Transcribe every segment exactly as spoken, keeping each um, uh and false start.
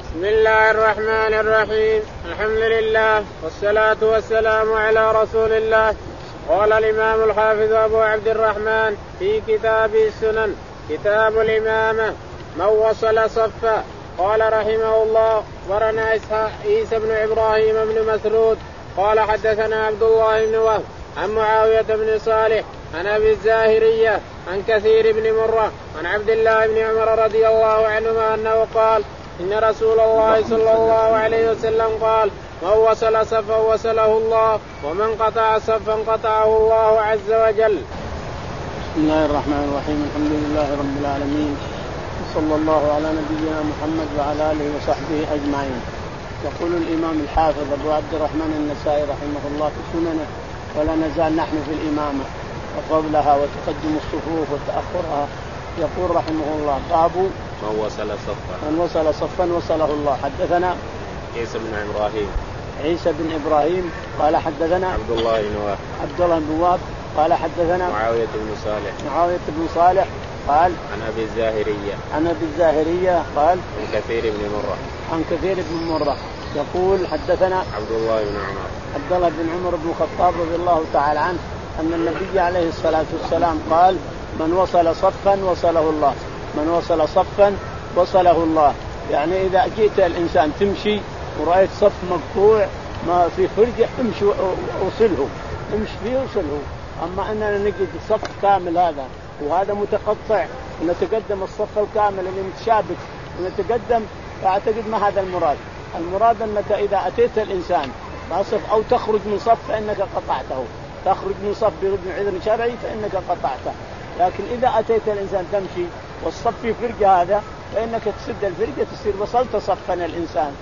بسم الله الرحمن الرحيم. الحمد لله والصلاة والسلام على رسول الله. قال الإمام الحافظ أبو عبد الرحمن في كتاب السنن كتاب الإمامة من وصل صفا. قال رحمه الله ورنا عيسى بن إبراهيم بن مسعود قال حدثنا عبد الله بن وهب عن معاوية بن صالح عن أبي الزاهرية عن كثير بن مرة عن عبد الله بن عمر رضي الله عنهما أنه قال إن رسول الله صلى الله عليه وسلم قال من وصل صفا وصله الله ومن قطع صفا قطعه الله عز وجل. بسم الله الرحمن الرحيم. الحمد لله رب العالمين وصلى الله على نبينا محمد وعلى آله وصحبه أجمعين. يقول الإمام الحافظ أبو عبد الرحمن النسائي رحمه الله في سننه ولا نزال نحن في الإمامة وفضلها وتقدم الصفوف وتأخرها. يقول رحمه الله باب من وصل صفا من وصل صفا وصله الله. حدثنا عيسى بن إبراهيم عيسى بن إبراهيم قال حدثنا عبد الله بن وهب عبد الله بن وهب قال حدثنا معاوية بن صالح معاوية بن صالح قال عن أبي الزاهرية عن أبي الزاهرية قال عن كثير بن مرة عن كثير بن مرة يقول حدثنا عبد الله بن عمر عبد الله بن عمر بن الخطاب رضي الله تعالى عنه أن النبي عليه الصلاة والسلام قال من وصل صفا وصله الله. من وصل صفا وصله الله يعني إذا جئت الإنسان تمشي ورأيت صف مقطوع ما في فرجة امشي وصله امشي فيه وصله. أما أننا نجد الصف كامل هذا وهذا متقطع ونتقدم الصف الكامل اللي متشابك ونتقدم فأعتقد ما هذا المراد. المراد أنك إذا أتيت الإنسان صف أو تخرج من صف فإنك قطعته. تخرج من صف بدون عذر شرعي فإنك قطعته. لكن إذا أتيت الإنسان تمشي والصف في فرقة هذا فإنك تسد الفرقة تصير وصلت صفا الإنسان.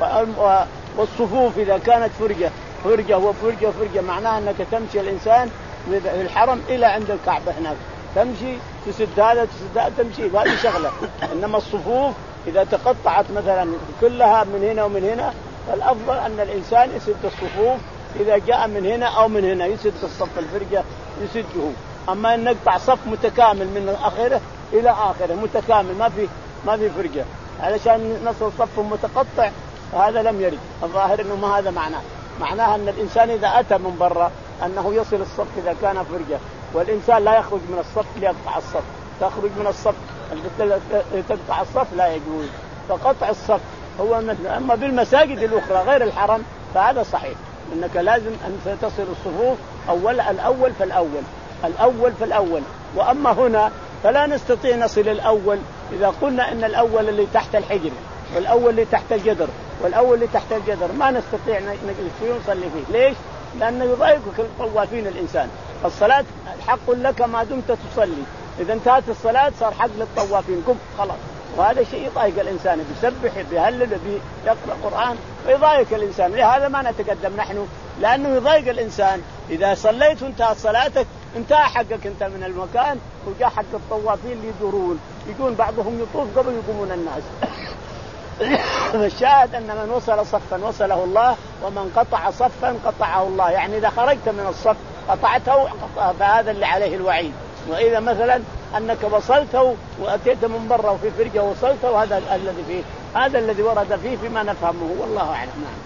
والصفوف إذا كانت فرقة فرقة وفرقة وفرقة معناها أنك تمشي الإنسان في الحرم إلى عند الكعبة هناك تمشي تسد هذا تسد هذا تمشي هذه شغلة. إنما الصفوف إذا تقطعت مثلا كلها من هنا ومن هنا فالأفضل أن الإنسان يسد الصفوف إذا جاء من هنا أو من هنا يسد الصف الفرقة يسده. أما أن نقطع صف متكامل من آخره إلى آخره متكامل ما في ما في فرقة علشان نصل صف متقطع هذا لم يرد. الظاهر إنه ما هذا معناه. معناها أن الإنسان إذا أتى من برا أنه يصل الصف إذا كان فرقة. والإنسان لا يخرج من الصف ليقطع الصف. تخرج من الصف تقطع الصف لا يجوز. فقطع الصف هو مثل. أما بالمساجد الأخرى غير الحرم فهذا صحيح إنك لازم أن تصل الصفوف أول الأول فالأول الأول فالأول. وأما هنا فلا نستطيع نصل الأول إذا قلنا إن الأول اللي تحت الحجر والأول اللي تحت الجدر والأول اللي تحت الجدر ما نستطيع نجلس فيه ونصلي فيه. ليش؟ لأنه يضايقك الطوافين الإنسان. الصلاة حق لك ما دمت تصلي. إذا انتهت الصلاة صار حق للطوافين قم خلاص. وهذا شيء يضايق الإنسان بيسبح بيهلل بيقرأ قرآن ويضايق الإنسان. لهذا ما نتقدم نحن لأنه يضايق الإنسان. إذا صليت وانتهت صلاتك انتهى حقك انت من المكان وجاء حق الطوافين اللي يدورون يقول بعضهم يطوف قبل يقومون الناس. فالشاهد أن من وصل صفا وصله الله ومن قطع صفا قطعه الله. يعني إذا خرجت من الصف قطعته فهذا اللي عليه الوعيد. وإذا مثلا أنك وصلته وأتيت من برا وفي فرقة وصلته وهذا الذي فيه هذا الذي ورد فيه فيما نفهمه والله أعلم.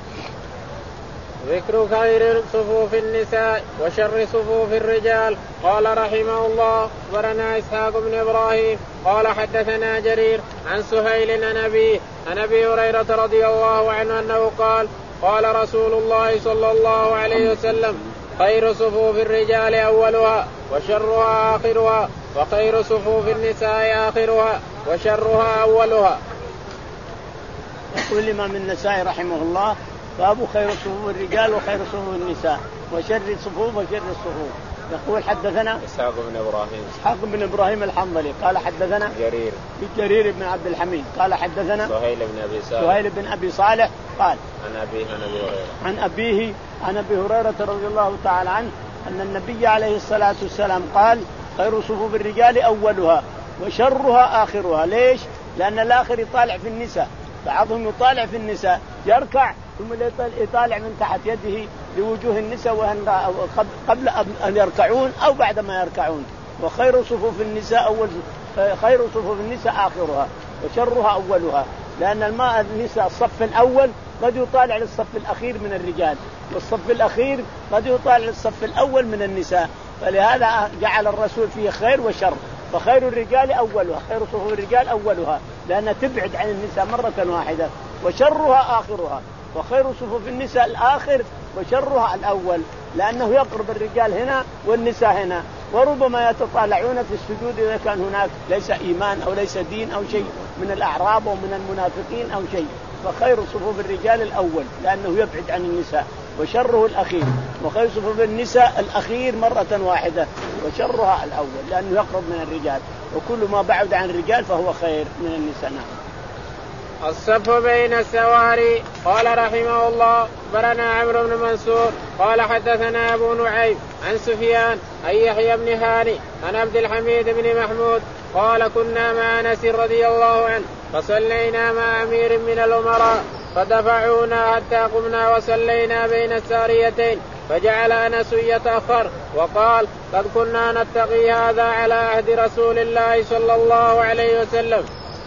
ذكر خير صفوف النساء وشر صفوف الرجال. قال رحمه الله أخبرنا إسحاق بن إبراهيم قال حدثنا جرير عن سهيل عن أبيه عن أبي هريرة رضي الله عنه أنه قال قال رسول الله صلى الله عليه وسلم خير صفوف الرجال أولها وشرها آخرها وخير صفوف النساء آخرها وشرها أولها. يقول الإمام النسائي رحمه الله باب خير صفوف الرجال وخير صفوف النساء وشر الصفوف وشر الصفوف. يقول حدثنا إسحاق بن إبراهيم إسحاق بن إبراهيم الحنظلي قال حدثنا جرير جرير بن عبد الحميد قال حدثنا سهيل بن أبي صالح سهيل بن أبي صالح قال عن أبيه عن أبي هريرة عن أبيه عن أبي هريرة رضي الله تعالى عنه أن النبي عليه الصلاة والسلام قال خير صفوف الرجال أولها وشرها آخرها. ليش؟ لأن الآخر يطالع في النساء. بعضهم يطالع في النساء يركع ثم يطالع من تحت يده لوجوه النساء وهن قبل أن يركعون أو بعد ما يركعون. وخير صفوف النساء أول خير صفوف النساء آخرها وشرها أولها. لأن الماء النساء الصف الأول قد يطالع للصف الأخير من الرجال، والصف الأخير قد يطالع للصف الأول من النساء، فلهذا جعل الرسول فيه خير وشر، فخير الرجال أولها، خير صفوف الرجال أولها لأنها تبعد عن النساء مرة واحدة، وشرها آخرها، وخير صفوف النساء الآخر وشرها الأول، لأنه يقرب الرجال هنا والنساء هنا، وربما يتطالعون في السجود إذا كان هناك ليس إيمان أو ليس دين أو شيء من الأعراب أو من المنافقين أو شيء، فخير صفوف الرجال الأول لأنه يبعد عن النساء، وشره الأخير، وخير صفوف النساء الأخير مرة واحدة وشرها الأول لأنه يقرب من الرجال، وكل ما بعد عن الرجال فهو خير من النساء. نعم. الصف بين السواري. قال رحمه الله أخبرنا عمرو بن منصور قال حدثنا أبو نعيم عن سفيان عن يحيى بن هاني عن عبد الحميد بن محمود قال كنا مع أنس رضي الله عنه فصلينا مع أمير من الأمراء فدفعونا حتى قمنا وصلينا بين الساريتين فجعل أنس يتأخر وقال قد كنا نتقي هذا على عهد رسول الله صلى الله عليه وسلم.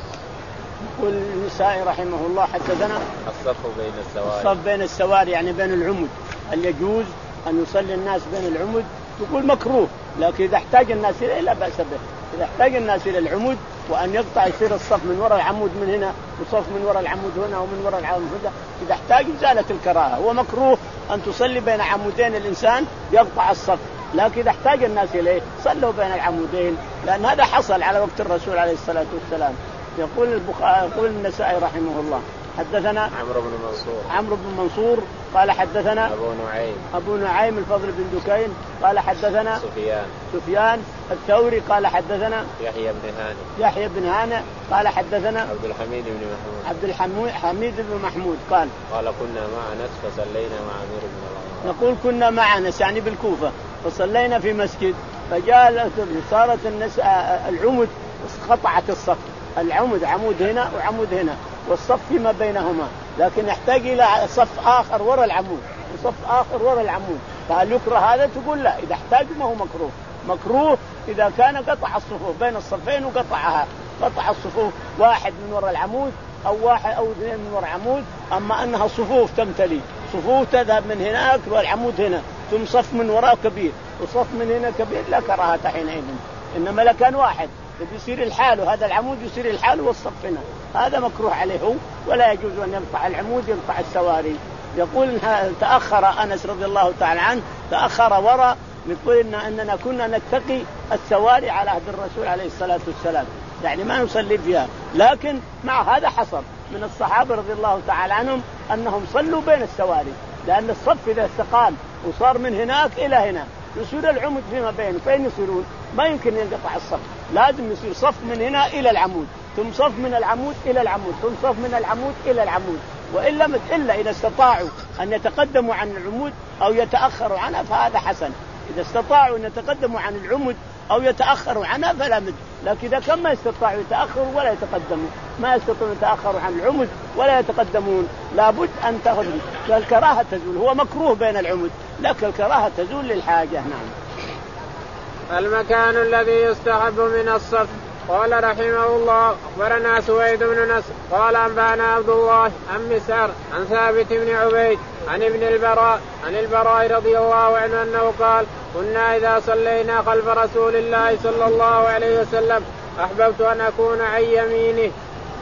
يقول النسائي رحمه الله حدثنا الصف بين السواري. الصف بين السواري يعني بين العمد، هل يجوز أن يصلي الناس بين العمد؟ يقول مكروه، لكن إذا احتاج الناس إليه لا بأس به، إذا احتاج الناس إلى العمود وأن يقطع يصير الصف من وراء العمود من هنا وصف من وراء العمود هنا ومن وراء العمود هنا، إذا احتاج زالت الكراهة. هو مكروه أن تصلي بين عمودين الإنسان يقطع الصف، لكن إذا احتاج الناس إليه صلوا بين العمودين، لأن هذا حصل على وقت الرسول عليه الصلاة والسلام. يقول البخاري يقول النسائي رحمه الله حدثنا عمرو بن منصور عمرو بن منصور قال حدثنا أبو نعيم أبو نعيم الفضل بن دكين قال حدثنا سفيان سفيان الثوري قال حدثنا يحيى بن هاني يحيى بن هاني قال حدثنا عبد الحميد بن محمود عبد الحميد بن محمود قال قال كنا مع أنس فصلينا مع أمير بن الأمراء. نقول كنا مع أنس يعني بالكوفة فصلينا في مسجد فجاء صارت الناس العمد قطعت الصف، العمود عمود هنا وعمود هنا والصف فيما بينهما، لكن يحتاج إلى صف آخر وراء العمود وصف آخر وراء العمود، فهل يكره هذا؟ تقول لا، إذا احتاج ما هو مكروه. مكروه إذا كان قطع الصفوف بين الصفين وقطعها، قطع الصفوف واحد من وراء العمود أو واحد أو اثنين من وراء العمود، أما أنها صفوف تمتلي، صفوف تذهب من هناك والعمود هنا ثم صف من وراء كبير وصف من هنا كبير لا كراهة حينئذ، إنما لكان واحد يصير الحال وهذا العمود يصير الحال والصف هنا، هذا مكروه عليه ولا يجوز أن يقطع العمود يقطع السواري. يقول تأخر أنس رضي الله تعالى عنه تأخر وراء، يقول إن أننا كنا نتقي السواري على عهد الرسول عليه الصلاة والسلام، يعني ما نصلي فيها، لكن مع هذا حصل من الصحابة رضي الله تعالى عنهم أنهم صلوا بين السواري، لأن الصف إذا استقام وصار من هناك إلى هنا يصير العمود فيما بينه، فين يصيرون؟ ما يمكن ينقطع الصف، لازم يصير صف من هنا إلى العمود ثم صف من العمود إلى العمود ثم صف من العمود إلى العمود، وإلا إلا إذا استطاعوا أن يتقدموا عن العمود أو يتأخروا عنها فهذا حسن، إذا استطاعوا أن يتقدموا عن العمود أو يتأخروا عنها فلا مد، لكن إذا كان ما يستطيعوا يتأخروا ولا يتقدموا، ما يستطيعوا يتأخروا عن العمود ولا يتقدمون، لابد أن تأخذ الكراهة تزول. هو مكروه بين العمود لكن الكراهة تزول للحاجة. نعم. المكان الذي يستحب من الصف. قال رحمه الله أخبرنا سويد بن نصر قال أنبأنا عبد الله عن مسعر عن ثابت بن عبيد عن ابن البراء عن البراء رضي الله عنه أنه قال كنا إذا صلينا خلف رسول الله صلى الله عليه وسلم أحببت أن أكون عن يمينه.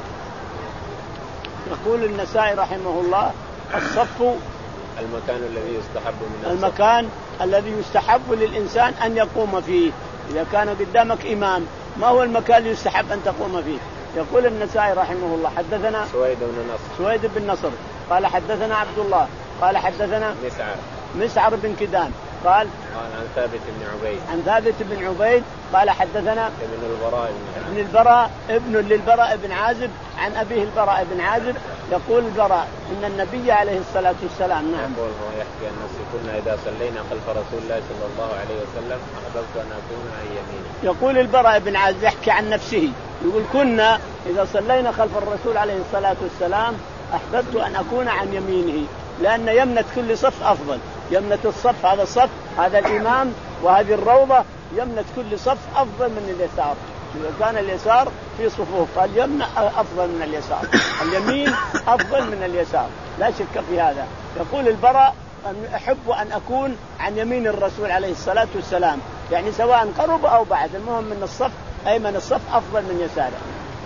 يقول النسائي رحمه الله الصف المكان الذي يستحب من الصف. المكان الذي يستحب للإنسان أن يقوم فيه، إذا كان قدامك إمام ما هو المكان اللي يستحب أن تقوم فيه؟ يقول النسائي رحمه الله حدثنا سويد بن نصر سويد بن نصر قال حدثنا عبد الله قال حدثنا مسعر مسعر بن كدان قال قال عن ثابت بن عبيد عن ثابت بن عبيد قال حدثنا ابن البراء ابن البراء ابن للبراء بن عازب عن أبيه البراء بن عازب يقول البراء إن النبي عليه الصلاة والسلام نعم يقول هو يحكي أن كنا إذا صلينا خلف رسول الله صلى الله عليه وسلم أحببت أن أكون عن يمينه. يقول البراء بن عازب يحكي عن نفسه يقول كنا إذا صلينا خلف الرسول عليه الصلاة والسلام أحببت أن أكون عن يمينه، لأن يمنة كل صف أفضل، يمنة الصف هذا الصف هذا الإمام وهذه الروضة يمنة كل صف أفضل من اليسار، إذا كان اليسار في صفوف فاليمين أفضل من اليسار، اليمين أفضل من اليسار لا شك في هذا. يقول البراء أن أحب أن أكون عن يمين الرسول عليه الصلاة والسلام، يعني سواء قرب أو بعد، المهم من الصف أيمن الصف أفضل من يساره.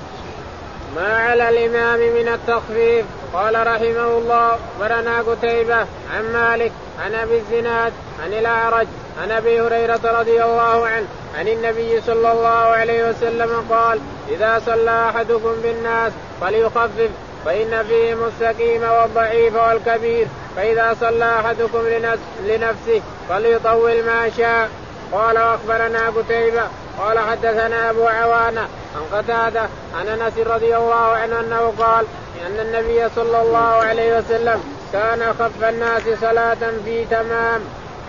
ما على الإمام من التخفيف. قال رحمه الله أخبرنا قتيبة عن مالك عن أبي الزناد عن الأعرج عن أبي هريرة رضي الله عنه عن النبي صلى الله عليه وسلم قال إذا صلى أحدكم بالناس فليخفف فإن فيهم السقيم والضعيف والكبير، فإذا صلى أحدكم لنفسه فليطول ما شاء. قال وأخبرنا قتيبة قال حدثنا أبو عوانة عن قتادة عن أنس رضي الله عنه أنه قال أن النبي صلى الله عليه وسلم كان أخف الناس صلاة في تمام.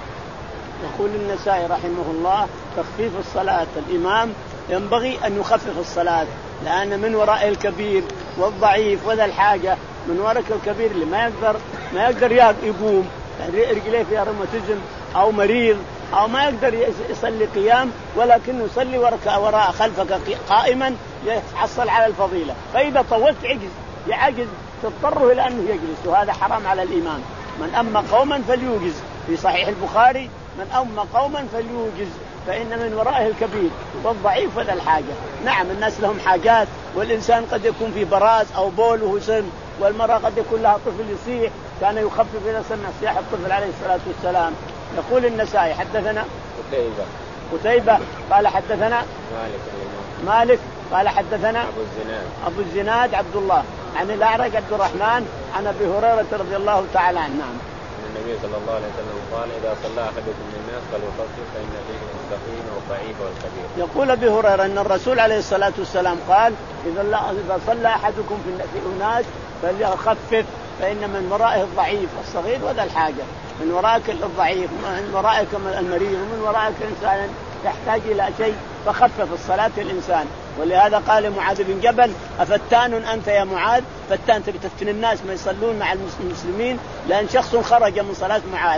يقول النسائي رحمه الله تخفيف الصلاة، الإمام ينبغي أن يخفف الصلاة، لأن من وراء الكبير والضعيف وذا الحاجة، من وراء الكبير اللي ما يقدر ما يقدر يقوم، رجليه فيها روماتيزم أو مريض أو ما يقدر يصلي قيام، ولكن يصلي وراء خلفك قائما يحصل على الفضيلة. فإذا طولت عجز يعجز تضطره إلى أنه يجلس، وهذا حرام على الإمام. من أما قوما فليوجز، في صحيح البخاري من أما قوما فليوجز فإن من ورائه الكبير والضعيف وذا الحاجة. نعم الناس لهم حاجات، والإنسان قد يكون في براز أو بول وهو سن، والمرأة قد يكون لها طفل يصيح، كان يخفف إذا سمع صياح الطفل عليه الصلاة والسلام. يقول النسائي حدثنا قتيبة قتيبة قال حدثنا مالك مالك قال حدثنا أبو الزناد أبو الزناد عبد الله عن الأعرج عبد الرحمن عن أبي هريرة رضي الله تعالى عنه. نعم النبي صلى الله عليه وسلم قال إذا صلى أحدكم من الناس فليخفف فإن فيهم السقيم والضعيف والكبير. يقول أبي هريرة أن الرسول عليه الصلاة والسلام قال إذا صلى أحدكم في أناس فليخفف فإن من ورائه الضعيف والصغير وذا الحاجة، من ورائك الضعيف ومن ورائك المريض ومن ورائك إنسان يحتاج إلى شيء فخفف الصلاة الإنسان. ولهذا قال معاذ بن جبل أفتان أنت يا معاذ؟ فتان تبي تفتن الناس ما يصلون مع المسلمين، لأن شخص خرج من صلاة معاذ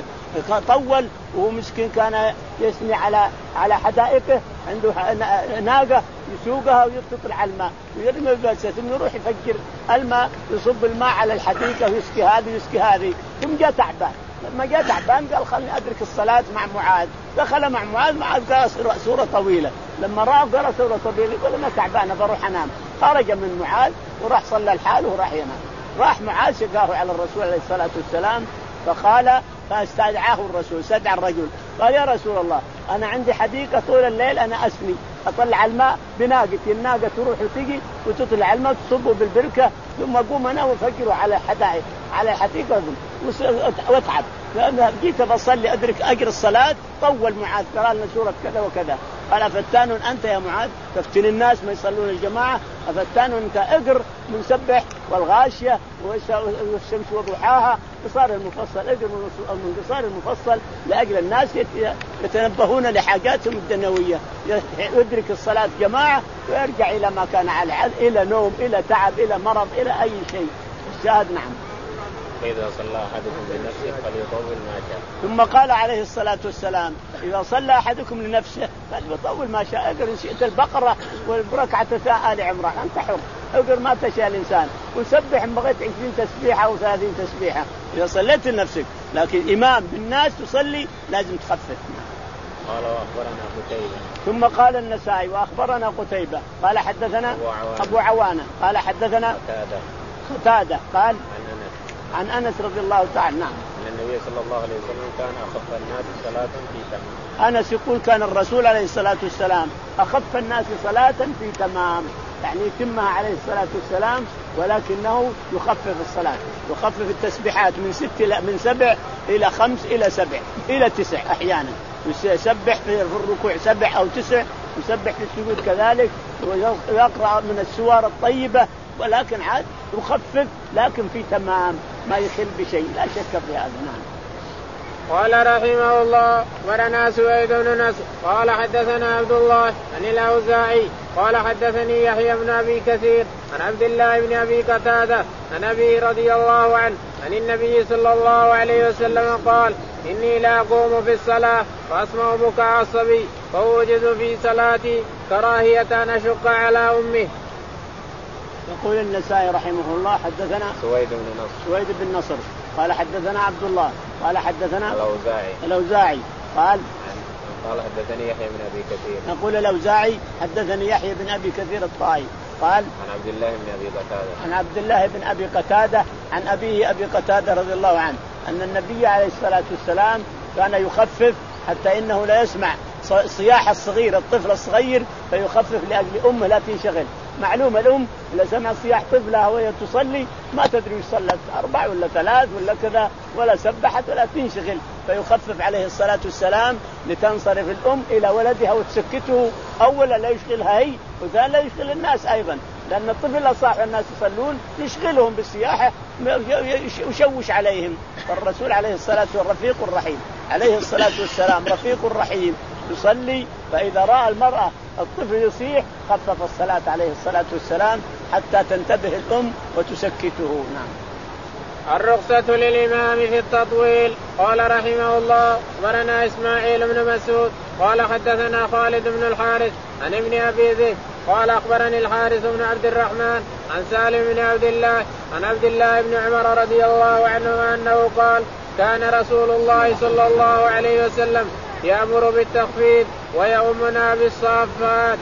طول وهو مسكين كان يسني على على حدائقه، عنده ناقة يسوقها ويطلع الماء ويرمي الجلسة ثم يروح يفجر الماء يصب الماء على الحديقة ويسقي هذه ويسقي هذه، ثم جاء تعبان. لما جاء تعبان قال خلني أدرك الصلاة مع معاذ، دخل مع معاذ معاذ قرأ سورة طويلة، لما رأى قرأ سورة طويلة يقول أنا تعبان بروح أنام، خرج من معاذ وراح صلى الحال وراح ينام. راح معاذ شكاه على الرسول عليه الصلاة والسلام فقال فاستدعاه الرسول، استدعى الرجل قال يا رسول الله أنا عندي حديقة طول الليل أنا أسني أطلع الماء بناقتي، الناقة تروح وتجي وتطلع الماء تصبه بالبركة ثم أقوم أنا وأفجره على حدائق على الحديقة وأتعب، لأن جيت بصلي أدرك أجر الصلاة. طول معاذ قال لنا سورة كذا وكذا. قال أفتان أنت يا معاذ تفتن الناس ما يصلون الجماعة؟ أفتان أنت اقر من سبح والغاشية والشمس وضحاها قصار المفصل، اقر من قصار المفصل لأجل الناس يتنبهون لحاجاتهم الدنيوية، يدرك الصلاة جماعة ويرجع إلى ما كان عليه، إلى نوم إلى تعب إلى مرض إلى أي شيء. الشاهد نعم فإذا صلى أحدكم لنفسه فليطول ما شاء. ثم قال عليه الصلاة والسلام إذا صلى أحدكم لنفسه فليطول ما شاء. اقر إن شئت البقرة والبركعة آل عمران أنت حر، اقر ما تشاء الإنسان، وسبح إن بغيت عشرين تسبيحة أو ثلاثين تسبيحة إذا صليت لنفسك، لكن إمام بالناس تصلي لازم تخفف. قال وأخبرنا قتيبة. ثم قال النسائي وأخبرنا قتيبة قال حدثنا أبو عوانة, أبو عوانة قال حدثنا قتادة قتادة قال عن عن أنس رضي الله تعالى نعم أن النبي صلى الله عليه وسلم كان أخف الناس صلاة في تمام. أنس يقول كان الرسول عليه الصلاة والسلام أخف الناس صلاة في تمام، يعني يتمها عليه الصلاة والسلام، ولكنه يخفف الصلاة، يخفف التسبيحات من ست إلى من سبع إلى خمس إلى سبع إلى تسع أحيانا، يسبح في الركوع سبع أو تسع، يسبح في السجود كذلك، ويقرأ من السور الطيبة، ولكن عاد يخفف لكن في تمام ما يخل بشيء لا شك في هذا. نعم. قال رحمه الله ورنا سويد بن نصر قال حدثنا عبد الله عن الأوزاعي قال حدثني يحيى بن أبي كثير عن عبد الله بن أبي قتادة عن أبي رضي الله عنه عن النبي صلى الله عليه وسلم قال إني لا أقوم في الصلاة وأسمع بكاء الصبي فأوجد في صلاتي كراهية أن أشق على أمه. يقول النسائي رحمه الله حدثنا سويد بن نصر سويد بن نصر قال حدثنا عبد الله قال حدثنا الأوزاعي الأوزاعي قال قال حدثني يحيى بن أبي كثير نقول الأوزاعي حدثني يحيى بن أبي كثير الطائي قال عن عبد الله بن أبي قتادة عن عبد الله بن أبي قتادة عن أبيه أبي قتادة رضي الله عنه أن النبي عليه الصلاة والسلام كان يخفف حتى إنه لا يسمع صياح الصغير الطفل الصغير فيخفف لأجل أمه لا تنشغل. معلومة الأم إذا سمع صياح طفلها وهي تصلي ما تدري وش صلت أربع ولا ثلاث ولا كذا ولا سبحت ولا تنشغل فيخفف عليه الصلاة والسلام لتنصرف الأم إلى ولدها وتسكته أولا لا يشغلها هي وثانيا لا يشغل الناس أيضا لأن الطفل صاح الناس يصلون يشغلهم بالسياحة ويشوش عليهم. فالرسول عليه الصلاة والرفيق الرحيم عليه الصلاة والسلام رفيق الرحيم يصلي فإذا رأى المرأة الطفل يصيح خفف الصلاة عليه الصلاة والسلام حتى تنتبه الأم وتسكته. نعم. الرخصة للإمام في التطويل. قال رحمه الله أخبرنا إسماعيل بن مسعود قال حدثنا خالد بن الحارث عن ابن أبي ذئب قال أخبرني الحارث بن عبد الرحمن عن سالم بن عبد الله عن عبد الله بن عمر رضي الله عنه أنه قال كان رسول الله صلى الله عليه وسلم يأمر بالتخفيف ويؤمنا بالصافات.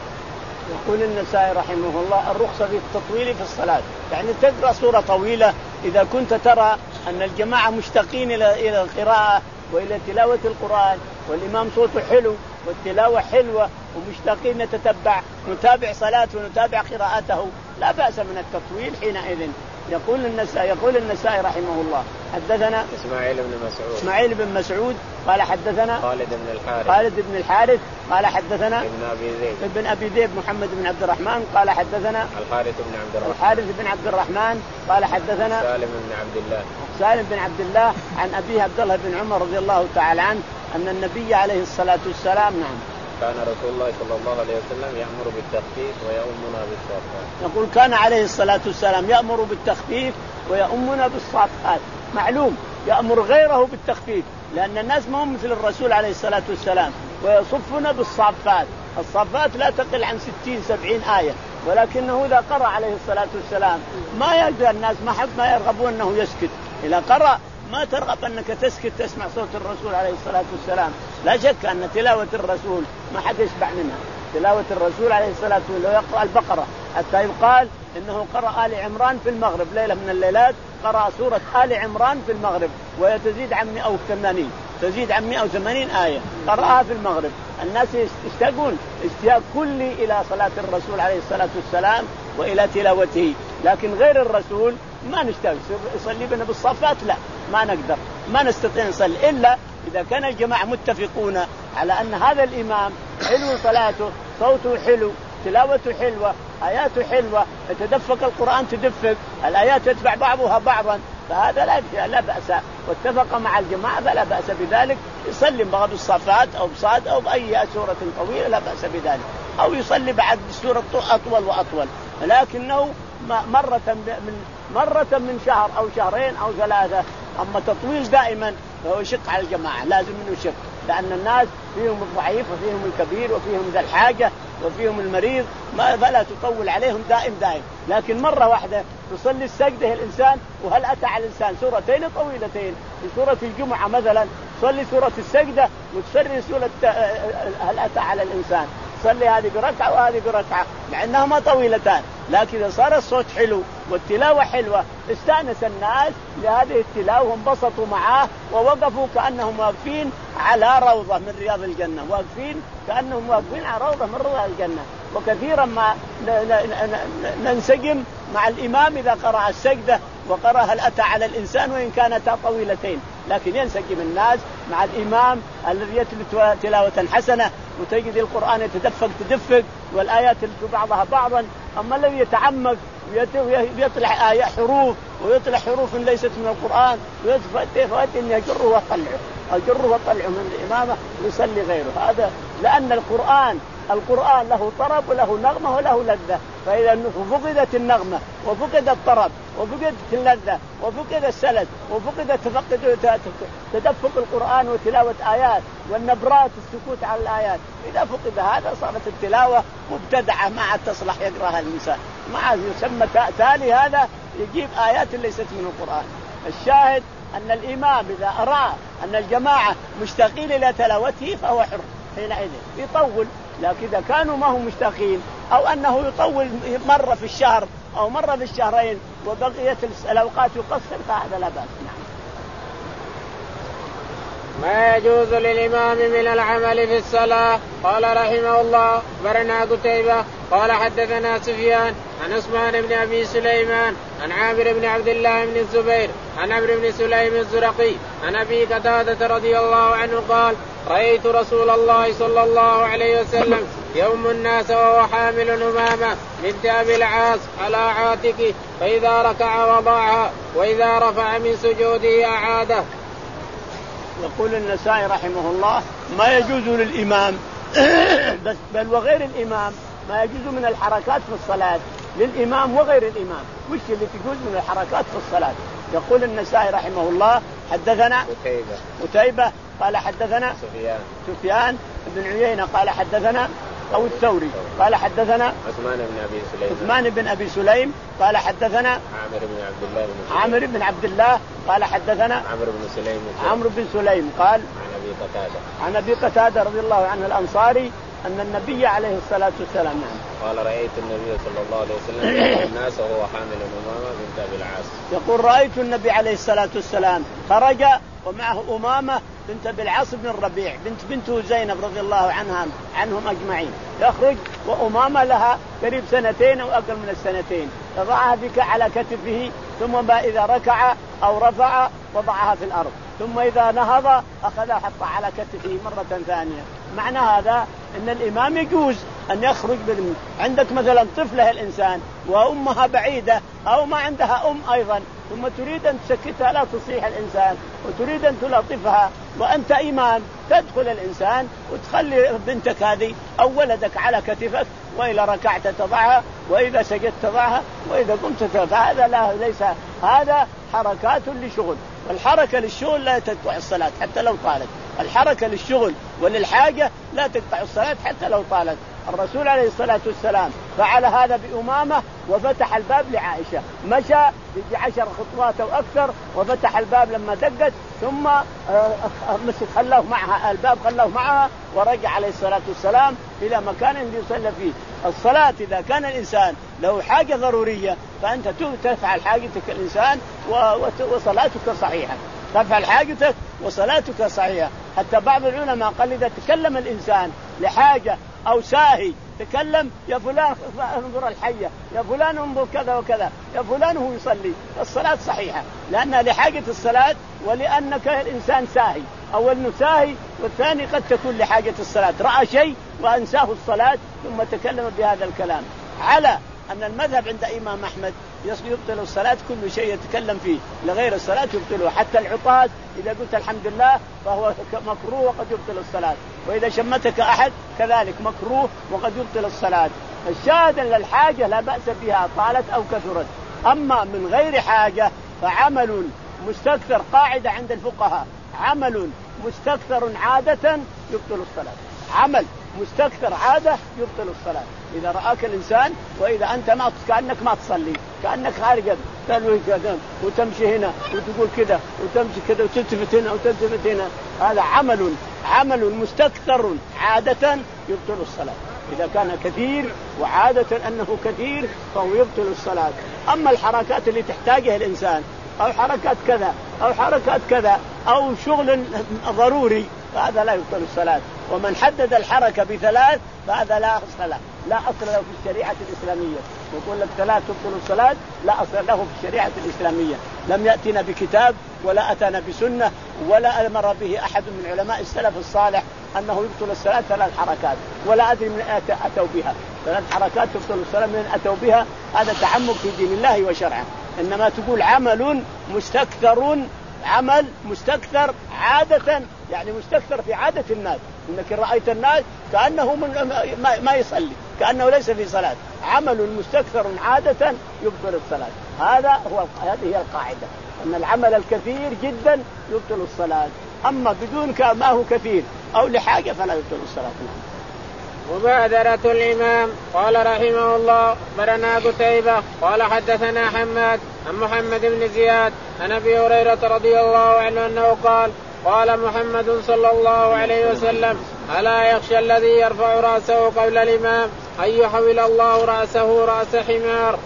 يقول النسائي رحمه الله الرخصة في التطويل في الصلاة يعني تقرأ سورة طويلة إذا كنت ترى أن الجماعة مشتاقين إلى إلى القراءة وإلى تلاوة القرآن والإمام صوته حلو والتلاوة حلوة ومشتاقين نتتبع نتابع صلاته ونتابع قراءته لا بأس من التطويل حينئذ. يقول النسائي يقول النسائي رحمه الله حدثنا إسماعيل بن مسعود إسماعيل بن مسعود قال حدثنا خالد بن الحارث خالد بن الحارث قال حدثنا ابن أبي ذئب ابن أبي ذئب محمد بن عبد الرحمن قال حدثنا الحارث بن عبد الرحمن الحارث بن عبد الرحمن قال حدثنا سالم بن عبد الله سالم بن عبد الله عن أبيه عبد الله بن عمر رضي الله تعالى عنه أن النبي عليه الصلاة والسلام نعم كان رسول الله صلى الله عليه وسلم يأمر بالتخفيف ويؤمنا بالصافات. يقول كان عليه الصلاة والسلام يأمر بالتخفيف ويؤمنا بالصافات. معلوم يأمر غيره بالتخفيف لأن الناس ما هم مثل الرسول عليه الصلاة والسلام ويصفنا بالصافات. الصافات لا تقل عن ستين سبعين آية ولكنه إذا قرأ عليه الصلاة والسلام ما يقدر الناس ما حب ما يرغبون أنه يسكت. إذا قرأ ما ترغب أنك تسكت تسمع صوت الرسول عليه الصلاة والسلام. لا شك أن تلاوة الرسول ما حد يشبع منها. تلاوة الرسول عليه الصلاة والسلام يقرأ البقرة حتى يقال إنه قرأ آل عمران في المغرب ليلة من الليلات قرأ سورة آل عمران في المغرب وهي تزيد عن مئة وثمانين تزيد عن مئة وثمانين آية قرأها في المغرب. الناس يشتاقون اشتياق كلي إلى صلاة الرسول عليه الصلاة والسلام وإلى تلاوته لكن غير الرسول ما نشتاق يصلي بنا بالصفات لا ما نقدر ما نستطيع نصلي إلا إذا كان الجماعة متفقون على أن هذا الإمام حلو صلاته صوته حلو تلاوته حلوة آياته حلوة يتدفق القرآن تدفق الآيات تتبع بعضها بعضا فهذا لا لا بأس واتفق مع الجماعة فلا بأس بذلك يصلي بعض الصفات أو بصاد أو بأي سورة طويلة لا بأس بذلك أو يصلي بعد سورة أطول وأطول لكنه مرة من مرة من شهر أو شهرين أو ثلاثة. أما تطويل دائما فهو شق على الجماعة لازم منه شق لأن الناس فيهم الضعيف وفيهم الكبير وفيهم ذا الحاجة وفيهم المريض ما فلا تطول عليهم دائم دائم لكن مرة واحدة تصلي السجدة الإنسان وهل أتى على الإنسان سورتين طويلتين في سورة الجمعة مثلا صلي سورة السجدة وتصلي سورة هل أتى على الإنسان صلي هذه بركعة وهذه بركعة مع أنهما طويلتان لكن إذا صار الصوت حلو والتلاوة حلوة استأنس الناس لهذه التلاوة وانبسطوا معاه ووقفوا كأنهم واقفين على روضة من رياض الجنة واقفين كأنهم واقفين على روضة من رياض الجنة. وكثيرا ما ننسجم مع الإمام إذا قرأ السجدة وقرأ هل أتى على الإنسان وإن كانتا طويلتين لكن ينسجم الناس مع الإمام الذي يتلو تلاوة حسنة وتجد القرآن يتدفق تدفق والآيات بعضها بعضا. أما الذي يتعمق ويطلع آية حروف ويطلع حروف ليست من القرآن ويتفات إن يجره وطلعه أجره وطلعه من الإمامة ويصلي غيره هذا لأن القرآن القرآن له طرب وله نغمة وله لذة، فإذا فقدت النغمة وفقد الطرب وفقدت اللذة وفقد السلس وفقد تدفق القرآن وتلاوة آيات والنبرات السكوت على الآيات، إذا فقد هذا صارت التلاوة مبتدعة ما عاد تصلح يقرأها الإنسان، ما عاد يسمى تالي، هذا يجيب آيات ليست من القرآن. الشاهد أن الإمام إذا أرى أن الجماعة مشتاقين إلى تلاوته فهو حر حينئذ يطول، لكن إذا كانوا ما هم مشتاقين أو أنه يطول مرة في الشهر أو مرة في الشهرين وبقية الأوقات يقصر فهذا لا بأس. نعم. ما يجوز للإمام من العمل في الصلاة. قال رحمه الله برنا قتيبة قال حدثنا سفيان عن عثمان بن أبي سليمان عن عامر بن عبد الله بن الزبير عن عمرو بن سليم الزرقي عن أبي قتادة رضي الله عنه قال رأيت رسول الله صلى الله عليه وسلم يوم الناس وهو حامل أمامة بنت أبي العاص على عاتقه، فإذا ركع وضعها وإذا رفع من سجوده أعاده. يقول النسائي رحمه الله ما يجوز للإمام بس بل وغير الإمام ما يجوز من الحركات في الصلاة للإمام وغير الإمام. وش اللي تجوز من الحركات في الصلاة؟ يقول النسائي رحمه الله حدثنا قتيبة قتيبة قال حدثنا سفيان سفيان بن عيينة قال حدثنا أو الثوري قال حدثنا عثمان بن أبي سليم عثمان بن أبي سليم قال حدثنا عامر بن عبد الله بن سليم عامر بن عبد الله قال حدثنا عمرو بن سليم عمرو بن سليم قال عن أبي قتادة عن أبي قتادة رضي الله عنه الأنصاري أن النبي عليه الصلاة والسلام نعم قال رأيت النبي صلى الله عليه وسلم يقول الناس وهو حامل أمامة بنت أبي العاص. يقول رأيت النبي عليه الصلاة والسلام خرج ومعه أمامة بنت أبي العاص بن الربيع بنت بنته زينب رضي الله عنها عنهم أجمعين، يخرج وأمامة لها قريب سنتين أو أقل من السنتين، يضعها بك على كتفه ثم إذا ركع أو رفع وضعها في الأرض، ثم إذا نهض أخذها حطها على كتفه مرة ثانية. معنى هذا أن الإمام يجوز أن يخرج بالم... عندك مثلا طفلة الإنسان وأمها بعيدة أو ما عندها أم أيضا ثم تريد أن تسكتها لا تصيح الإنسان وتريد أن تلطفها وأنت إمام، تدخل الإنسان وتخلي بنتك هذه أو ولدك على كتفك وإذا ركعت تضعها وإذا سجدت تضعها وإذا قمت تضعها. هذا لا ليس هذا حركات لشغل، والحركة للشغل لا تقطع الصلاة حتى لو طالت. الحركة للشغل وللحاجة لا تقطع الصلاة حتى لو طالت. الرسول عليه الصلاة والسلام فعل هذا بأمامة وفتح الباب لعائشة، مشى بعشر خطوات أو أكثر وفتح الباب لما دقت ثم خلاه معها الباب خلاه معها ورجع عليه الصلاة والسلام إلى مكان يصلي فيه. الصلاة إذا كان الإنسان له حاجة ضرورية فأنت تفعل حاجتك الإنسان وصلاتك صحيحة، تفعل حاجتك وصلاتك صحيحة. حتى بعض العلماء قال إذا تكلم الإنسان لحاجة أو ساهي تكلم يا فلان انظر الحية، يا فلان انظر كذا وكذا، يا فلان هو يصلي، الصلاة صحيحة لأنها لحاجة الصلاة ولأنك الإنسان ساهي. أول أنه ساهي والثاني قد تكون لحاجة الصلاة، رأى شيء وأنساه الصلاة ثم تكلم بهذا الكلام. على أن المذهب عند إمام أحمد يبطل الصلاة كل شيء يتكلم فيه لغير الصلاة يبطله، حتى العطاس إذا قلت الحمد لله فهو مكروه وقد يبطل الصلاة، وإذا شمتك أحد كذلك مكروه وقد يبطل الصلاة. الشاهد أن الحاجة لا بأس بها طالت أو كثرت، أما من غير حاجة فعمل مستكثر قاعدة عند الفقهاء عمل مستكثر عادة يبطل الصلاة، عمل مستكثر عادة يبطل الصلاة. إذا رآك الإنسان وإذا أنت ما كأنك ما تصلي كأنك خارج تلوي كذا وتمشي هنا وتقول كذا وتمشي كذا وتلتفت هنا وتلتفت هنا، هذا عمل عمل مستكثر عادة يبطل الصلاة. إذا كان كثير وعادة أنه كثير فهو يبطل الصلاة. أما الحركات اللي تحتاجها الإنسان أو حركات كذا أو حركات كذا أو شغل ضروري فهذا لا يبطل الصلاة. ومن حدد الحركة بثلاث فهذا لا أصل له، لا أصل له في الشريعة الإسلامية. يقول لك ثلاث تبطل الصلاة لا أصل له في الشريعة الإسلامية، لم يأتنا بكتاب ولا أتنا بسنة ولا أمر به أحد من علماء السلف الصالح أنه يبطل الصلاة ثلاث حركات، ولا أدري من أتوا بها ثلاث حركات تبطل الصلاة من أتوا بها. هذا تعمق في دين الله وشرعه. إنما تقول عمل مستكثر عمل مستكثر عادة يعني مستكثر في عادة الناس، إنك رأيت الناس كأنه من ما يصلي، كأنه ليس في صلاة. عمل مستكثر عادة يبطل الصلاة. هذا هو هذه هي القاعدة، أن العمل الكثير جدا يبطل الصلاة، أما بدون ما هو كثير أو لحاجة فلا يبطل الصلاة. مبادرة الإمام. قال رحمه الله برنا قتيبة قال حدثنا حماد عن محمد بن زياد عن أبي هريرة رضي الله عنه أنه قال قال محمد صلى الله عليه وسلم ألا يخشى الذي يرفع رأسه قبل الإمام أن يحول الله رأسه رأس حمار.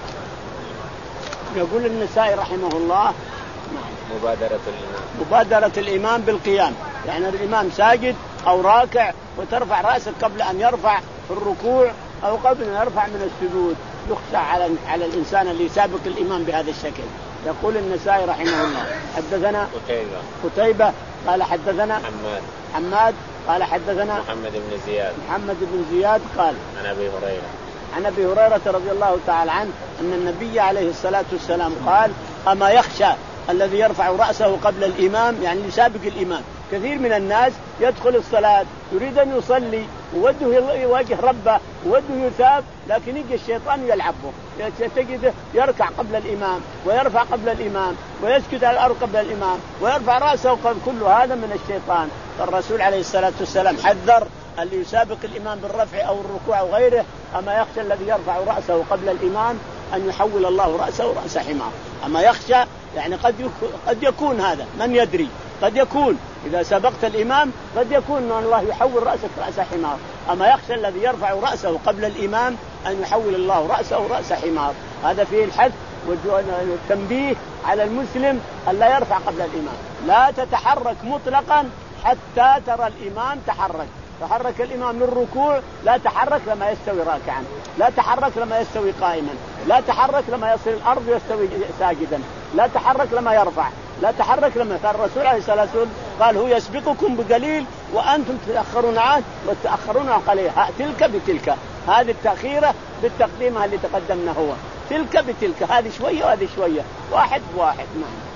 يقول النسائي رحمه الله مبادرة الإمام مبادرة الإمام بالقيام، يعني الإمام ساجد أو راكع وترفع رأسك قبل أن يرفع في الركوع أو قبل أن يرفع من السجود. يخشى على على الإنسان اللي سابق الإمام بهذا الشكل. يقول النسائي رحمه الله حدثنا قتيبة قتيبة قال حدثنا حماد حماد قال حدثنا محمد بن زياد محمد بن زياد قال عن أبي هريرة عن أبي هريرة رضي الله تعالى عنه أن النبي عليه الصلاة والسلام قال أما يخشى الذي يرفع رأسه قبل الإمام، يعني يسابق الإمام. كثير من الناس يدخل الصلاة يريد أن يصلي ووده يواجه ربه ووده يثاب، لكن يجي الشيطان يلعبه، تجده يركع قبل الإمام ويرفع قبل الإمام ويسجد على الأرض قبل الإمام ويرفع رأسه قبل. كل هذا من الشيطان. فالرسول عليه الصلاة والسلام حذر اللي يسابق الإمام بالرفع أو الركوع أو غيره. أما يخشى الذي يرفع رأسه قبل الإمام أن يحول الله رأسه رأس حمار. أما يخشى يعني قد قد يكون هذا من يدري، قد يكون إذا سبقت الإمام قد يكون أن الله يحول رأسك رأس حمار. أما يخشى الذي يرفع رأسه قبل الإمام أن يحول الله رأسه رأس حمار. هذا فيه الحث والتنبيه على المسلم أن لا يرفع قبل الإمام. لا تتحرك مطلقا حتى ترى الإمام تحرك. تحرك الإمام للركوع لا تحرك لما يستوي راكعا، لا تحرك لما يستوي قائما، لا تحرك لما يصل الأرض يستوي ساجدا، لا تحرك لما يرفع، لا تحرك لما. فالرسول عليه الصلاة والسلام قال هو يسبقكم بقليل وأنتم تتأخرون عنه وتأخرون قليل. تلك بتلك، هذه التأخيرة بالتقديم اللي تقدمنا هو تلك بتلك، هذه شوية وهذه شوية، واحد بواحد. نعم.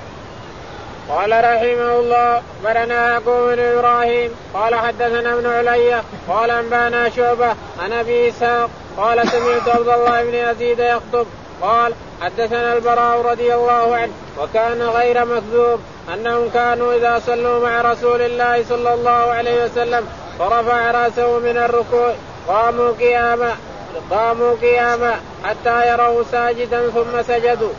قال رحمه الله برنا يعقوب بن إبراهيم قال حدثنا ابن علي قال أنبانا شعبة عن أبي إسحاق قال سمعت عبد الله بن يزيد يخطب قال حدثنا البراء رضي الله عنه وكان غير مكذوب أنهم كانوا إذا صلوا مع رسول الله صلى الله عليه وسلم فرفع رأسه من الركوع قاموا قياما قاموا قياما حتى يروا ساجدا ثم سجدوا.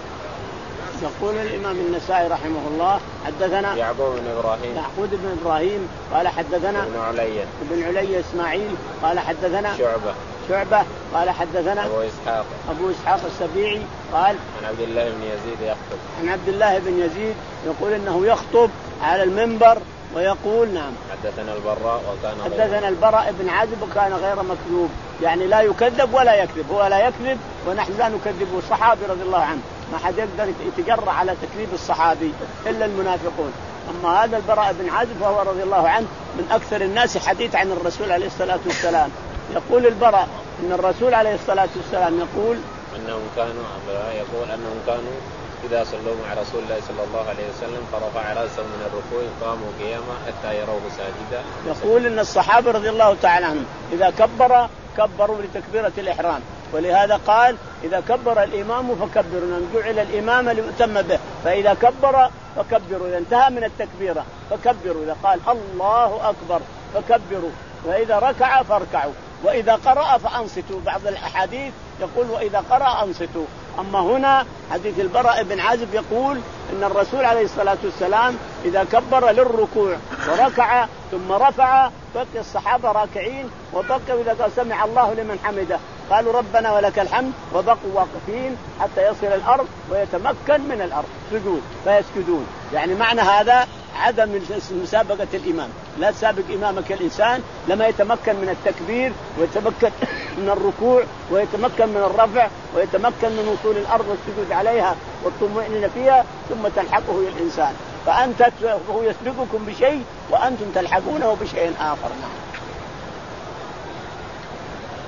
يقول الإمام النسائي رحمه الله حدثنا يعقوب بن إبراهيم يعقوب بن إبراهيم قال حدثنا ابن علي ابن علي إسماعيل قال حدثنا شعبة شعبة قال حدثنا أبو إسحاق أبو إسحاق السبيعي قال عن عبد الله بن يزيد يخطب عن عبد الله بن يزيد يقول إنه يخطب على المنبر ويقول نعم حدثنا البراء وكان حدثنا البراء بن عازب وكان غير مكذوب، يعني لا يكذب ولا يكذب، هو لا يكذب ونحن لا نكذبه. الصحابي رضي الله عنه ما حد يقدر يتجرأ على تكذيب الصحابي إلا المنافقون. أما هذا البراء بن عازب فهو رضي الله عنه من أكثر الناس حديث عن الرسول عليه الصلاة والسلام. يقول البراء إن الرسول عليه الصلاة والسلام يقول أنهم كانوا يقول أنهم كانوا إذا صلوا مع رسول الله صلى الله عليه وسلم فرفع رأسه من الركوع قاموا قياما حتى يروه ساجدا. يقول إن الصحابة رضي الله تعالى عنهم إذا كبر كبروا لتكبيرة الإحرام، ولهذا قال إذا كبر الإمام فكبروا، أن جعل الإمام ليؤتم به، فإذا كبر فكبروا، إذا انتهى من التكبيرة فكبروا، إذا قال الله أكبر فكبروا، وإذا ركع فاركعوا، وإذا قرأ فأنصتوا. بعض الأحاديث يقول وإذا قرأ أنصتوا. أما هنا حديث البراء بن عازب يقول إن الرسول عليه الصلاة والسلام إذا كبر للركوع وركع ثم رفع بقي الصحابة راكعين، وبقوا إذا قال سمع الله لمن حمده قالوا ربنا ولك الحمد، وبقوا واقفين حتى يصل الأرض ويتمكن من الأرض سجود فيسجدون. يعني معنى هذا عدم مسابقة الإمام، لا تسابق إمامك الإنسان لما يتمكن من التكبير ويتمكن من الركوع ويتمكن من الرفع ويتمكن من وصول الأرض والسجود عليها والطمأنينة فيها، ثم تلحقه الإنسان. فأنت هو يسبقكم بشيء وأنتم تلحقونه بشيء آخر.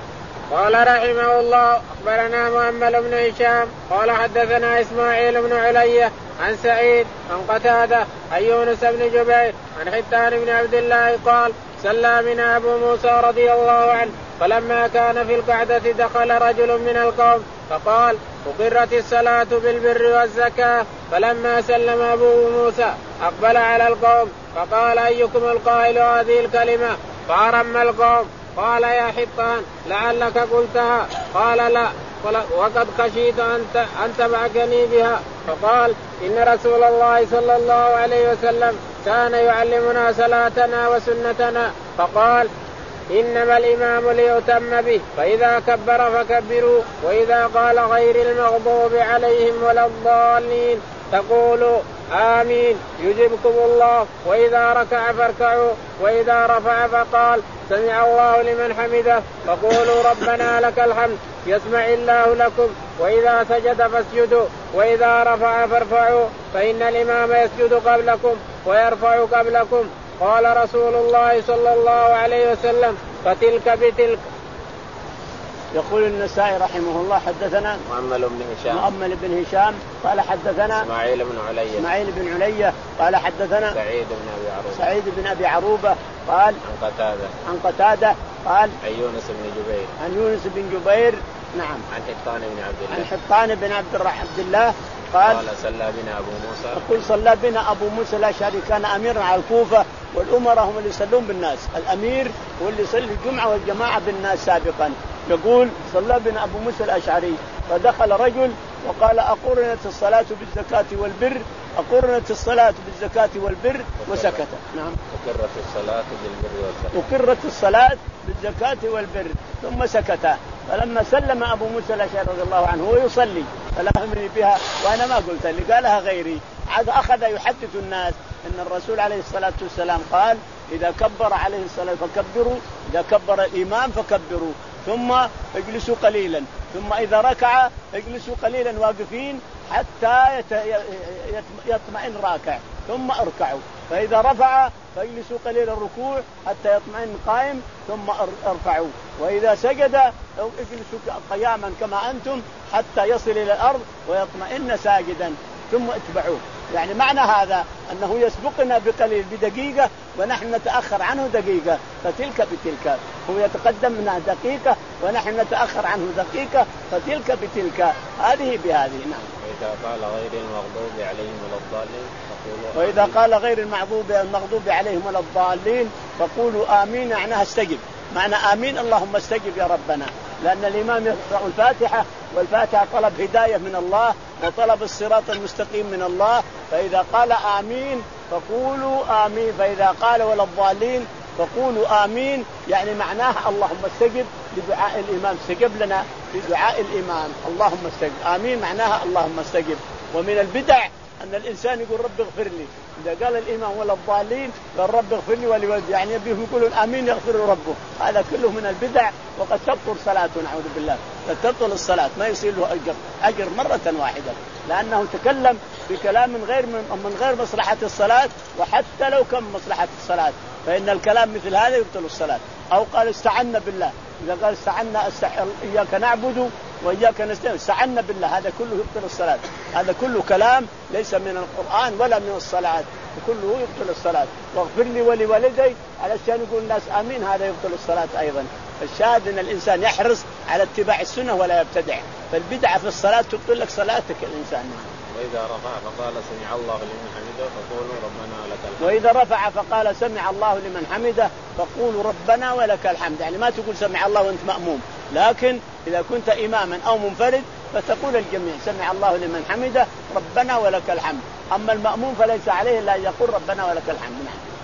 قال رحمه الله أخبرنا مؤمل بن هشام قال حدثنا إسماعيل بن علية عن سعيد عن قتادة عن يونس بن جبير عن حتان بن عبد الله قال صلى بنا أبو موسى رضي الله عنه فلما كان في القعدة دخل رجل من القوم فقال أقرت الصلاة بالبر والزكاة. فلما سلم أبو موسى أقبل على القوم فقال أيكم القائل هذه الكلمة؟ فأرم القوم. قال يا حطان لعلك قلتها؟ قال لا وقد خشيت أن تبعكني بها. فقال إن رسول الله صلى الله عليه وسلم كان يعلمنا صلاتنا وسنتنا فقال إنما الإمام ليؤتم به فإذا كبر فكبروا وإذا قال غير المغضوب عليهم ولا الضالين تقولوا آمين يجبكم الله وإذا ركع فاركعوا وإذا رفع فقال سمع الله لمن حمده فقولوا ربنا لك الحمد يسمع الله لكم وإذا سجد فاسجدوا وإذا رفع فارفعوا فإن الإمام يسجد قبلكم ويرفع قبلكم. قال رسول الله صلى الله عليه وسلم فتلك بتلك. يقول النسائي رحمه الله حدثنا مؤمل بن هشام مؤمل بن هشام قال حدثنا إسماعيل بن علية إسماعيل بن علية قال حدثنا سعيد بن أبي عروبة سعيد بن أبي عروبة قال عن قتادة عن قتادة قال عن يونس بن جبير عن يونس بن جبير نعم عن حطان بن عبد الله عن حطان بن عبد عبد الله قال قال صلى بنا أبو موسى يقول صلى بنا أبو موسى الأشعري كان أميرا على الكوفة والأمراء هم اللي يصلون بالناس. الأمير هو اللي يصلي الجمعة والجماعة بالناس سابقا. يقول صلى بنا أبو موسى الأشعري فدخل رجل وقال أقرنت الصلاة بالزكاة والبر أقرنت الصلاة بالزكاة والبر وسكت. نعم أقرت الصلاة بالبر والزكاة أقرت الصلاة بالزكاة والبر ثم سكت. فلما سلم أبو موسى الأشعري رضي الله عنه هو يصلي فلا أمري بها وأنا ما قلت اللي قالها غيري. عاد أخذ يحدث الناس أن الرسول عليه الصلاة والسلام قال إذا كبر عليه الصلاة فكبروا إذا كبر الإمام فكبروا ثم اجلسوا قليلا ثم إذا ركع اجلسوا قليلا واقفين حتى يطمئن راكع ثم اركعوا فإذا رفع فاجلسوا قليلا الركوع حتى يطمئن قائم ثم ارفعوا وإذا سجد اجلسوا قياما كما أنتم حتى يصل إلى الأرض ويطمئن ساجدا ثم اتبعوه. يعني معنى هذا أنه يسبقنا بقليل بدقيقة ونحن نتأخر عنه دقيقة فتلك بتلك. هو يتقدم منا دقيقة ونحن نتأخر عنه دقيقة فتلك بتلك. هذه بهذه. نعم. وإذا قال غير المغضوب عليهم ولا الضالين فقولوا وإذا قال غير المغضوب المغضوب عليهم ولا الضالين فقولوا آمين معناها استجب. معنى آمين اللهم استجب يا ربنا لأن الإمام يقرأ الفاتحة والفاتحة طلب هداية من الله وطلب الصراط المستقيم من الله. فإذا قال آمين فقولوا آمين فإذا قال ولا الضالين فقولوا آمين يعني معناها اللهم استجب لدعاء الإمام استجب لنا لدعاء الإمام اللهم استجب. آمين معناها اللهم استجب. ومن البدع أن الإنسان يقول رب اغفر لي إذا قال الإمام ولا الضالين قال رب اغفر لي ولوالدي يعني يبيه يقولون آمين يغفر ربه. هذا كله من البدع وقد تبطل صلاته نعوذ بالله. قد تبطل الصلاة ما يصير له أجر أجر مرة واحدة لأنه تكلم بكلام من غير من غير مصلحة الصلاة وحتى لو كان مصلحة الصلاة فإن الكلام مثل هذا يبطل الصلاة. أو قال استعنا بالله إذا قال استعنا إياك نعبد وإياك نستعين استعنا بالله هذا كله يبطل الصلاة. هذا كله كلام ليس من القرآن ولا من الصلاة كله يبطل الصلاة. واغفر لي ولوالدي علشان يقول الناس آمين هذا يبطل الصلاة أيضا. الشاهد أن الإنسان يحرص على اتباع السنة ولا يبتدع. فالبدعة في الصلاة تبطل لك صلاتك الإنسان. وإذا رفع فقال سمع الله لمن حمده فقولوا ربنا ولك الحمد. وإذا رفع فقال سمع الله لمن حمده فقولوا ربنا ولك الحمد. يعني ما تقول سمع الله وأنت مأموم لكن إذا كنت إماما أو منفرد فتقول الجميع سمع الله لمن حمده ربنا ولك الحمد. أما المأموم فليس عليه إلا أن يقول ربنا ولك الحمد.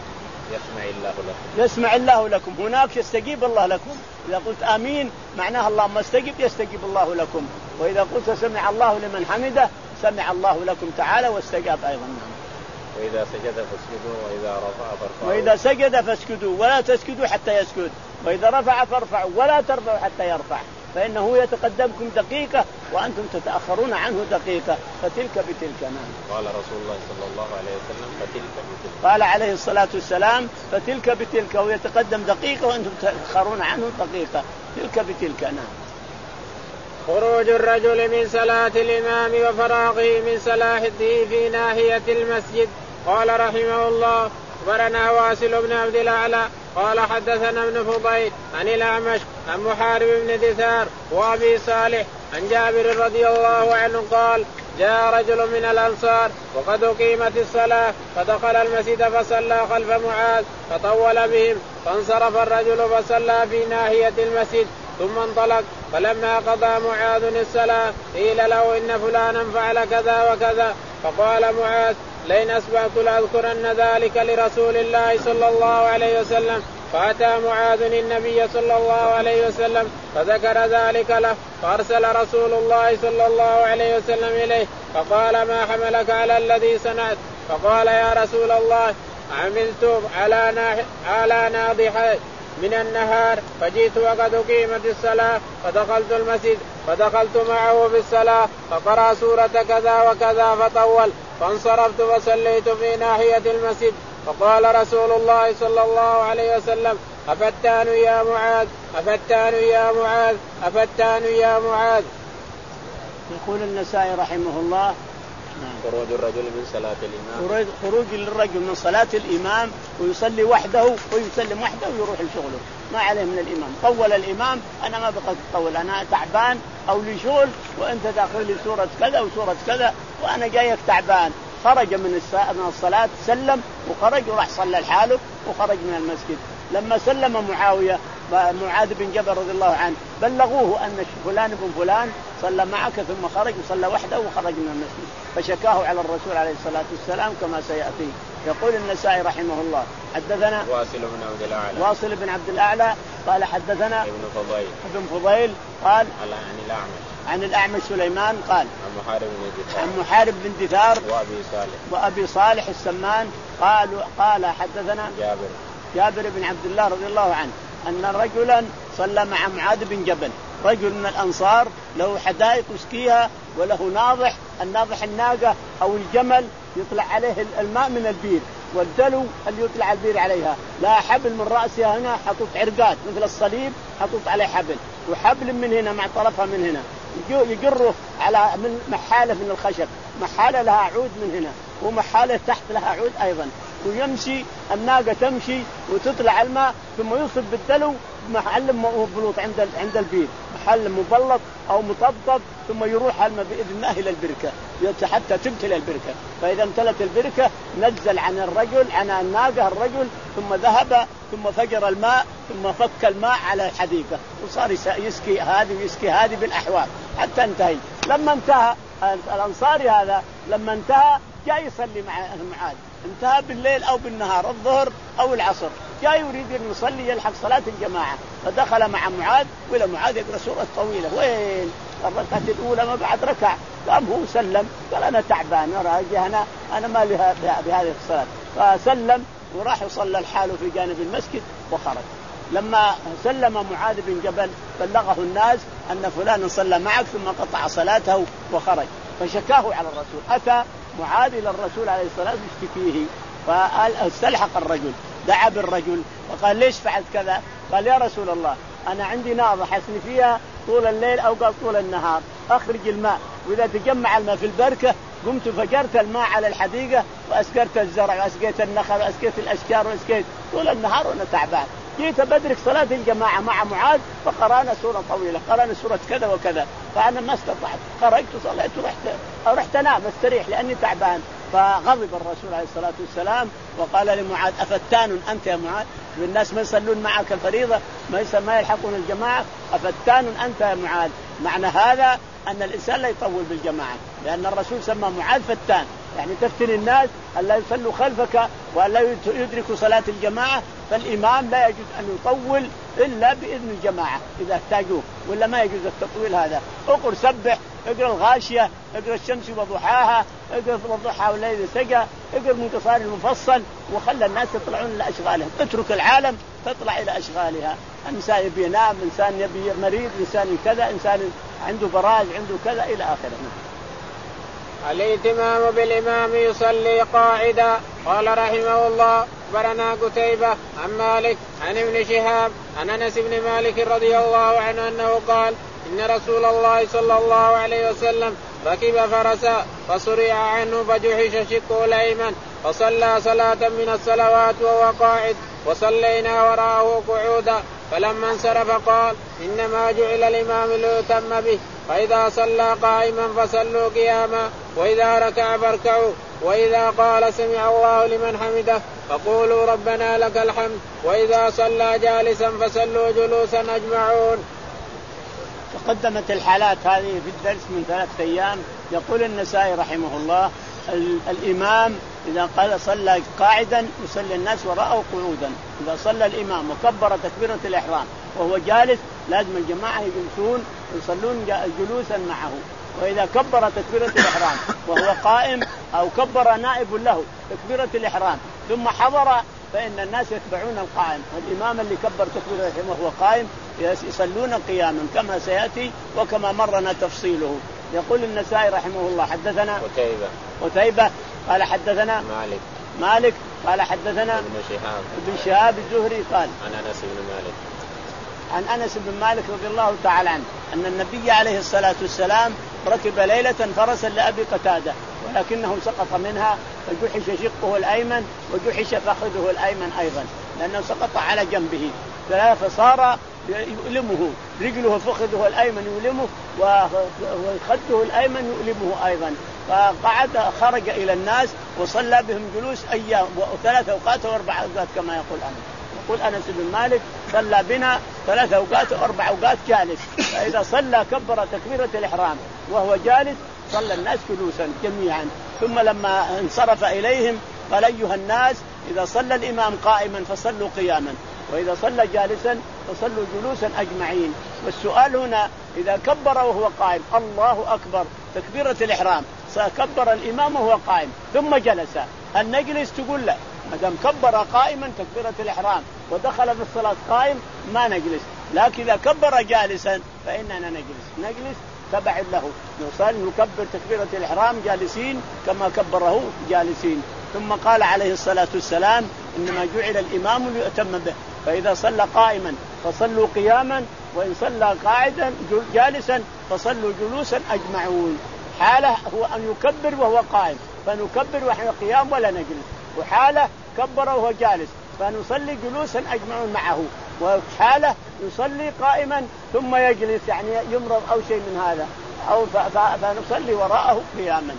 يسمع الله لكم يسمع الله لكم هناك يستجيب الله لكم. إذا قلت آمين معناها اللهم استجب يستجيب الله لكم. وإذا قلت سمع الله لمن حمده سمع الله لكم تعالى واستجاب أيضا. وإذا سجد فاسجدوا وإذا رفع فارفعوا. وإذا سجد فاسجدوا ولا تسجدوا حتى يسجد وإذا رفع فارفعوا ولا ترفعوا حتى يرفع فإنه يتقدمكم دقيقة وأنتم تتأخرون عنه دقيقة فتلك بتلك. نعم. قال رسول الله صلى الله عليه وسلم فتلك بتلك. قال عليه الصلاة والسلام فتلك بتلك ويتقدم دقيقة وأنتم تتأخرون عنه دقيقة تلك بتلك. نعم. خروج الرجل من صلاة الإمام وفراغه من صلاته في ناحية المسجد. قال رحمه الله أخبرنا واصل بن عبد الأعلى قال حدثنا ابن فضيل عن الأعمش عن محارب بن دثار وأبي صالح عن جابر رضي الله عنه قال جاء رجل من الأنصار وقد أقيمت الصلاة فدخل المسجد فصلى خلف معاذ فطول بهم فانصرف الرجل فصلى في ناحية المسجد ثم انطلق فلما قضى معاذ الصلاة قيل له إن فلانا فعل كذا وكذا فقال معاذ لئن أسبقت لأذكرن ذلك لرسول الله صلى الله عليه وسلم. فأتى معاذ النبي صلى الله عليه وسلم فذكر ذلك له فأرسل رسول الله صلى الله عليه وسلم إليه فقال ما حملك على الذي صنعت؟ فقال يا رسول الله عملت على على ناضح من النهار فجئت وقد أقيمت الصلاة فدخلت المسجد فدخلت معه في الصلاة فقرأ سورة كذا وكذا فطول فانصرفت وصليت في ناحية المسجد. فقال رسول الله صلى الله عليه وسلم أفتان يا معاذ أفتان يا معاذ أفتان يا معاذ. يقول النسائي رحمه الله خروج الرجل من صلاة الإمام خروج الرجل من صلاة الإمام ويصلي وحده ويسلم وحده ويروح لشغله ما عليه من الإمام. طول الإمام أنا ما بقى تطول أنا تعبان أو لشغل وأنت داخل لي سورة كذا وسورة كذا وأنا جايك تعبان. خرج من الصلاة سلم وخرج وراح صلى الحاله وخرج من المسجد. لما سلم معاوية معاذ بن جبل رضي الله عنه بلغوه أن فلان بن فلان صلى معك ثم خرج وصلى وحده وخرج من المسجد فشكاه على الرسول عليه الصلاة والسلام كما سيأتي. يقول النسائي رحمه الله حدثنا واصل بن عبد الأعلى واصل بن عبد الأعلى قال حدثنا ابن فضيل ابن فضيل قال عن الأعمش عن الأعمش سليمان قال عن محارب بن دثار عن محارب بن دثار وأبي صالح وأبي صالح السمان قال قال حدثنا جابر جابر بن عبد الله رضي الله عنه أن رجلا صلى مع معاذ بن جبل رجل من الأنصار له حدائق يسقيها وله ناضح الناضح الناقة أو الجمل يطلع عليه الماء من البير والدلو اللي يطلع البير عليها لا حبل من رأسها هنا حطوط عرقات مثل الصليب حطوط عليه حبل وحبل من هنا مع طرفها من هنا يجره على من محالة من الخشب محالة لها عود من هنا ومحالة تحت لها عود أيضا ويمشي الناقة تمشي وتطلع الماء ثم يصب بالدلو محل مبلوط عند عند البير محل مبلط أو مطبطب ثم يروح الماء بإذن الله إلى البركة حتى تمتلئ البركة. فإذا امتلت البركة نزل عن الرجل عن الناقة الرجل ثم ذهب ثم فجر الماء ثم فك الماء على الحديقة وصار يسقي هذه ويسقي هذه بالأحوال حتى انتهي. لما انتهى الأنصاري هذا لما انتهى جاء يصلي مع معاذ انتهى بالليل أو بالنهار الظهر أو العصر جاء يريد أن يصلي يلحق صلاة الجماعة فدخل مع معاذ ولا معاذ يقرأ سورة طويلة وين الركعة الأولى ما بعد ركع قام هو سلم قال أنا تعبان راجع أنا أنا ما لها بهذه الصلاة فسلم وراح يصلى الحال في جانب المسجد وخرج. لما سلم معاذ بن جبل بلغه الناس أن فلان صلى معك ثم قطع صلاته وخرج فشكاه على الرسول. أتى معاذ إلى الرسول عليه الصلاة والسلام يشتكيه فاستلحق الرجل دعا بالرجل وقال ليش فعلت كذا؟ قال يا رسول الله أنا عندي ناضة حسني فيها طول الليل أو قال طول النهار أخرج الماء وإذا تجمع الماء في البركة قمت فجرت الماء على الحديقة وأسكرت الزرع وأسقيت النخل وأسقيت الأشجار وأسقيت طول النهار وأنا تعبان. جيت بدرك صلاة الجماعة مع معاذ فقرأنا سورة طويلة قرأنا سورة كذا وكذا فأنا ما استطعت خرجت وصليت ورحت أو رحت أنام استريح لأني تعبان. فغضب الرسول عليه الصلاة والسلام وقال لمعاذ أفتان أنت يا معاذ والناس ما يصلون معك الفريضة ما ما يلحقون الجماعة أفتان أنت يا معاذ. معنى هذا أن الإنسان لا يطول بالجماعة لأن الرسول سمى معاذ فتان يعني تفتن الناس ألا يصلوا خلفك وألا يدركوا صلاة الجماعة. فالإمام لا يجوز أن يطول إلا بإذن الجماعة إذا احتاجوه ولا ما يجوز التطويل هذا. اقرأ سبح اقرأ الغاشية اقرأ الشمس وضحاها اقرأ الضحى والليل سجى اقرأ من قصار المفصل وخلى الناس يطلعون لأشغالهم. اترك العالم تطلع إلى أشغالها. إنسان يبي ينام إنسان يبي مريض إنسان كذا إنسان عنده براج عنده كذا إلى آخره. الاهتمام بالإمام يصلي قاعدا. قال رحمه الله أخبرنا قتيبة عن مالك عن ابن شهاب عن أنس بن مالك رضي الله عنه أنه قال إن رسول الله صلى الله عليه وسلم ركب فرسا فصرع عنه فجحش شقه الأيمن فصلى صلاة من الصلوات وهو قاعد وصلينا وراءه قعودا فلما انصرف قال إنما جعل الإمام ليؤتم به فإذا صلى قائما فصلوا قياما وإذا ركع فاركعوا وإذا قال سمع الله لمن حمده فقولوا ربنا لك الحمد وإذا صلى جالسا فصلوا جلوسا أجمعون. تقدمت الحالات هذه في الدرس من ثلاثة أيام. يقول النسائي رحمه الله الإمام إذا قال صلى قاعدا يصلي الناس وراءه قعودا. إذا صلى الإمام وكبر تكبيرة الإحرام وهو جالس لازم الجماعة يجلسون ويصلون جلوسا معه. وإذا كبر تكبيرة الإحرام وهو قائم أو كبر نائب له تكبيرة الإحرام ثم حضر فإن الناس يتبعون القائم. الإمام اللي كبر تكبيرة الإحرام وهو قائم يصلون قياما كما سيأتي وكما مرنا تفصيله. يقول النسائي رحمه الله حدثنا قتيبة قتيبة قال حدثنا مالك مالك قال حدثنا ابن شهاب ابن شهاب الزهري قال عن أنس بن مالك عن أنس بن مالك رضي الله تعالى عنه أن النبي عليه الصلاة والسلام ركب ليلة فرسا لأبي قتادة ولكنه سقط منها فجحش شقه الأيمن وجحش فخذه الأيمن أيضا لأنه سقط على جنبه فصار يؤلمه رجله فخذه الأيمن يؤلمه وخده الأيمن يؤلمه أيضا. فقعد خرج إلى الناس وصلى بهم جلوس أيام وثلاث أوقات وأربع أوقات كما يقول أنس. يقول أنس بن مالك صلى بنا ثلاث أوقات وأربع أوقات جالس. فإذا صلى كبر تكبيرة الإحرام وهو جالس صلى الناس جلوسا جميعا. ثم لما انصرف إليهم قال أيها الناس إذا صلى الإمام قائما فصلوا قياما وإذا صلى جالسا فصلوا جلوسا أجمعين. والسؤال هنا إذا كبر وهو قائم الله أكبر تكبيرة الإحرام سكبر الإمام وهو قائم ثم جلس هل نجلس؟ تقول لا ما دام كبر قائما تكبيرة الإحرام ودخل في الصلاة قائم ما نجلس. لكن إذا كبر جالسا فإننا نجلس نجلس تبع له نصلي نكبر تكبيرة الإحرام جالسين كما كبره جالسين. ثم قال عليه الصلاة والسلام إنما جعل الإمام ليؤتم به فإذا صلى قائما فصلوا قياما وإن صلى قاعدا جالسا فصلوا جلوسا أجمعون. حالة هو أن يكبر وهو قائم فنكبر ونحن قيام ولا نجلس وحالة كبر وهو جالس فنصلي جلوسا أجمعون معه وحالة يصلي قائما ثم يجلس يعني يمرض أو شيء من هذا أو فنصلي وراءه قياما.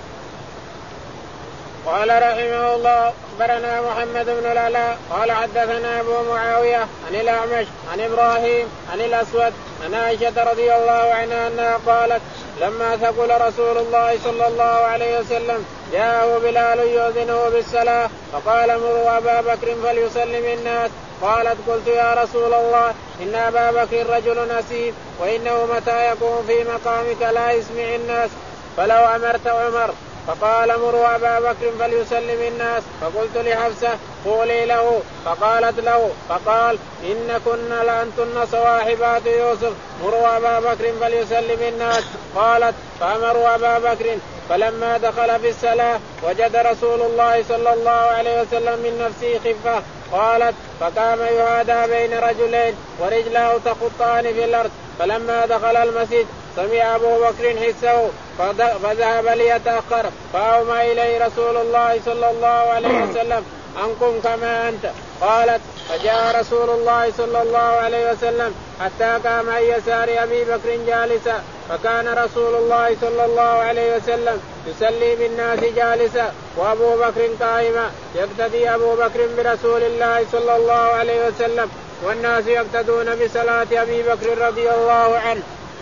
قال رحمه الله أخبرنا محمد بن العلاء قال حدثنا أبو معاوية عن الأعمش عن إبراهيم عن الأسود عن عائشة رضي الله عنها أنها قالت لما ثقل رسول الله صلى الله عليه وسلم جاءه بلال يؤذنه بالصلاة فقال مروا أبا بكر فليسلم الناس. قالت قلت يا رسول الله إن أبا بكر رجل أسيف وإنه متى يكون في مقامك لا يسمع الناس فلو أمرت عمر. فقال مروا أبا بكر فليسلم الناس. فقلت لحفصة قولي له فقالت له فقال إن كنا لأنتن صواحبات يوسف مروا أبا بكر فليسلم الناس. قالت فأمروا أبا بكر فلما دخل في الصلاة وجد رسول الله صلى الله عليه وسلم من نفسه خفة. قالت فقام يهادى بين رجلين ورجلاه تخطان في الأرض. فلما دخل المسجد سمع أبو بكر حسه فذهب ليتأخر فأومى إليه رسول الله صلى الله عليه وسلم أنكم كما أنت. قالت فجاء رسول الله صلى الله عليه وسلم حتى قام عن يسار أبي بكر جالسا فكان رسول الله صلى الله عليه وسلم يصلي بالناس جالسا وأبو بكر قائما يقتدي أبو بكر برسول الله صلى الله عليه وسلم والناس يقتدون بصلاة أبي بكر رضي الله عنه.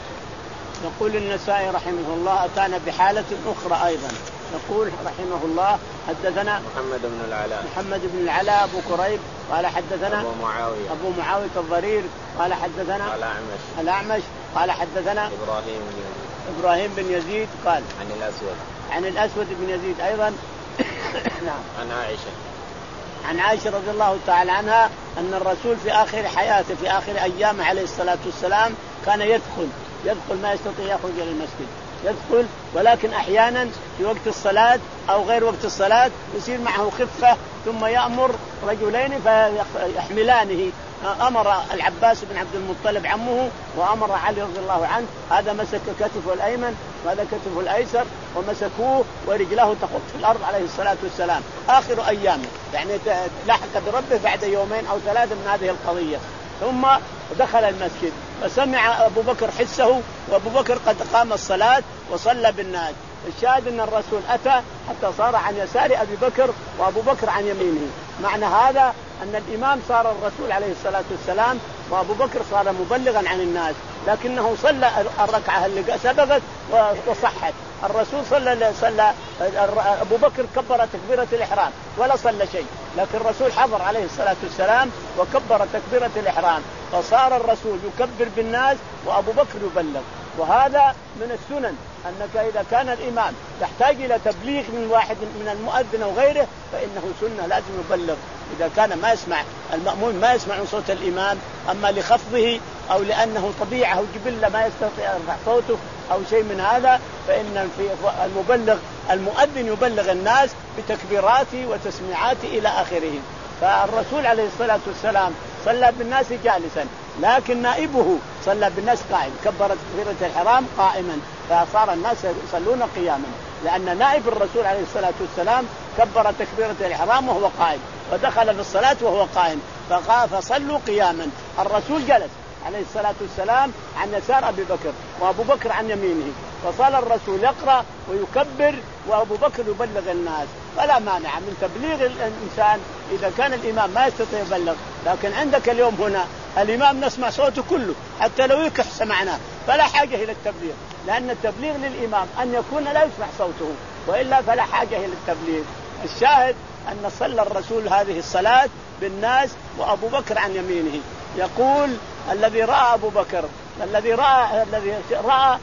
يقول النسائي رحمه الله أتانا بحالة أخرى أيضا. يقول رحمه الله حدثنا محمد بن العلاء محمد بن العلاء أبو كريب قال حدثنا أبو معاوية أبو معاوية الضرير قال حدثنا الأعمش الأعمش قال حدثنا إبراهيم بن يزيد إبراهيم بن يزيد قال عن الأسود عن الأسود بن يزيد أيضا نعم عن عائشة عن عائشة رضي الله تعالى عنها أن الرسول في آخر حياته في آخر أيام عليه الصلاة والسلام كان يدخل يدخل ما يستطيع يخرج إلى المسجد يدخل ولكن أحيانا في وقت الصلاة أو غير وقت الصلاة يصير معه خفة ثم يأمر رجلين فيحملانه أمر العباس بن عبد المطلب عمه وأمر علي رضي الله عنه، هذا مسك كتفه الأيمن وهذا كتفه الأيسر ومسكوه ورجله تخط في الأرض عليه الصلاة والسلام آخر أيامه، يعني لحق بربه بعد يومين أو ثلاثة من هذه القضية. ثم دخل المسجد فسمع أبو بكر حسه، وأبو بكر قد قام الصلاة وصلى بالناس. الشاهد أن الرسول أتى حتى صار عن يسار أبي بكر وأبو بكر عن يمينه. معنى هذا أن الإمام صار الرسول عليه الصلاة والسلام وأبو بكر صار مبلغا عن الناس، لكنه صلى الركعة اللي سبقت وصحت. الرسول صلى صلى أبو بكر كبر تكبيرة الإحرام ولا صلى شيء، لكن الرسول حضر عليه الصلاة والسلام وكبر تكبيرة الإحرام، فصار الرسول يكبر بالناس وأبو بكر يبلغ. وهذا من السنن أنك إذا كان الإمام تحتاج إلى تبليغ من واحد من المؤذن أو غيره فإنه سنة لازم يبلغ. إذا كان ما يسمع المأمون ما يسمع صوت الإمام، أما لخفضه أو لأنه طبيعة أو جبلة ما يستطيع يرفع صوته أو شيء من هذا، فإن في المبلغ المؤذن يبلغ الناس بتكبيراته وتسميعاته إلى آخره. فالرسول عليه الصلاة والسلام صلى بالناس جالسا، لكن نائبه صلى بالناس قائم، كبر تكبيرة الحرام قائما، فصار الناس يصلون قياما، لأن نائب الرسول عليه الصلاة والسلام كبر تكبيرة الحرام وهو قائم، ودخل في الصلاة وهو قائم، فصلوا قياما. الرسول جلس عليه الصلاة والسلام عن يسار أبي بكر وأبو بكر عن يمينه، وصار الرسول يقرأ ويكبر وأبو بكر يبلغ الناس. فلا مانع من تبليغ الإنسان إذا كان الإمام ما يستطيع يبلغ. لكن عندك اليوم هنا الإمام نسمع صوته كله حتى لو يكح سمعناه، فلا حاجة إلى التبليغ، لأن التبليغ للإمام أن يكون لا يسمع صوته، وإلا فلا حاجة إلى التبليغ. الشاهد أن صلى الرسول هذه الصلاة بالناس وأبو بكر عن يمينه. يقول الذي رأى أبو بكر الذي رأى الذي رأى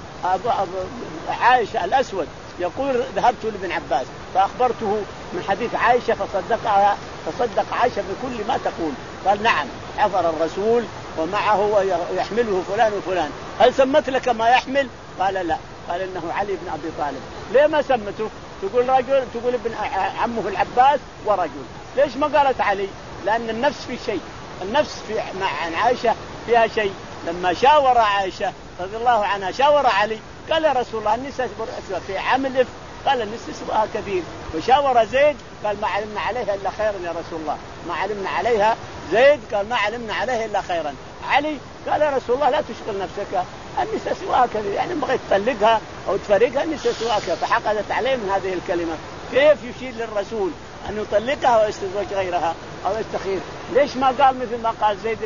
عائشة الأسود يقول ذهبت لابن عباس فأخبرته من حديث عائشة فصدقها فصدق عائشة بكل ما تقول. قال نعم حضر الرسول ومعه ويحمله فلان وفلان. هل سمت لك ما يحمل؟ قال لا. قال إنه علي بن أبي طالب. ليه ما سمته؟ تقول رجل، تقول ابن عمه العباس ورجل. ليش ما قالت علي؟ لأن النفس في شيء، النفس في مع عائشة فيها شيء. لما شاور عائشة رضي الله عنها شاور علي قال يا رسول الله النساء في عمل، قال النساء سبقها كثير. وشاور زيد قال ما علمنا عليها إلا خيرا يا رسول الله، ما علمنا عليها. زيد قال ما علمنا عليها إلا خيرا. علي قال يا رسول الله لا تشغل نفسك، النساء سواها كثير، يعني بغيت تطلقها أو تفرقها النساء سواها كثير. فحقدت عليه من هذه الكلمة. كيف يشير للرسول أن يطلقها ويستزوج غيرها أو يستخير؟ ليش ما قال مثل ما قال زيد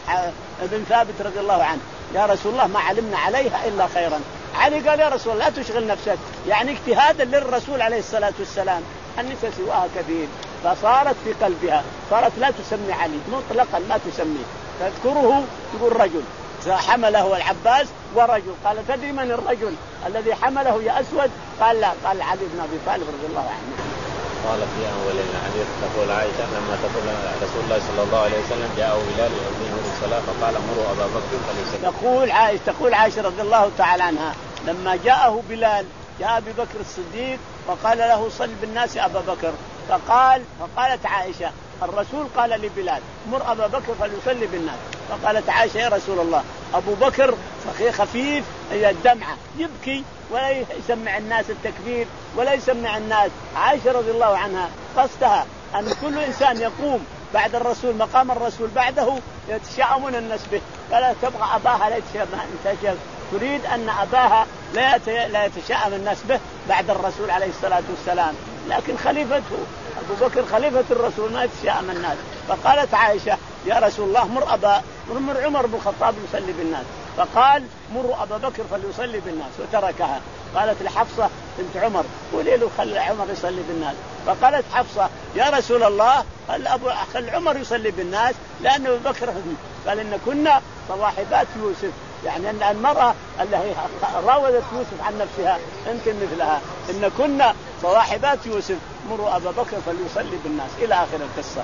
بن ثابت رضي الله عنه يا رسول الله ما علمنا عليها إلا خيرا. علي قال يا رسول الله لا تشغل نفسك، يعني اجتهادا للرسول عليه الصلاة والسلام. النساء سواها كثير، فصارت في قلبها، صارت لا تسمي علي مطلقا، ما تسميه، تذكره تقول رجل حمله العباس ورجل. قال تدري من الرجل الذي حمله يا أسود؟ قال لا. قال علي بن أبي طالب رضي الله عنه. قال في أول الحديث تقول عائشة لما تقول رسول الله صلى الله عليه وسلم جاءه بلال يؤذنه بالصلاة فقال مروا أبا بكر فليصلي. تقول عائشة تقول عائشة رضي الله تعالى عنها لما جاءه بلال جاء أبي بكر الصديق وقال له صل بالناس أبا بكر، فقال فقالت عائشة الرسول قال لبلال مر أبا بكر فليصلي بالناس. فقالت عائشة يا رسول الله أبو بكر خفيف الدمعة يبكي ولا يسمع الناس التكبير ولا يسمع الناس. عائشة رضي الله عنها قصدها أن كل إنسان يقوم بعد الرسول مقام الرسول بعده يتشاءمون الناس به، فلا تبغى أباها لا يتشاءم، تريد أن أباها لا يتشاءم الناس به بعد الرسول عليه الصلاة والسلام. لكن خليفته أبو بكر خليفة الرسول ما يتشاءم الناس. فقالت عائشة يا رسول الله مر أبا مر عمر بن الخطاب يصلي بالناس. فقال مروا أبا بكر فليصلي بالناس وتركها. قالت لحفصة بنت عمر قولي له خلي عمر يصلي بالناس. فقالت حفصة يا رسول الله خل أبو خل عمر يصلي بالناس لأن أبو بكر. قال إن كنا صواحبات يوسف، يعني أن المرأة التي راودت يوسف عن نفسها يمكن مثلها، إن كنا صواحبات يوسف مروا أبا بكر فليصلي بالناس إلى آخر القصة.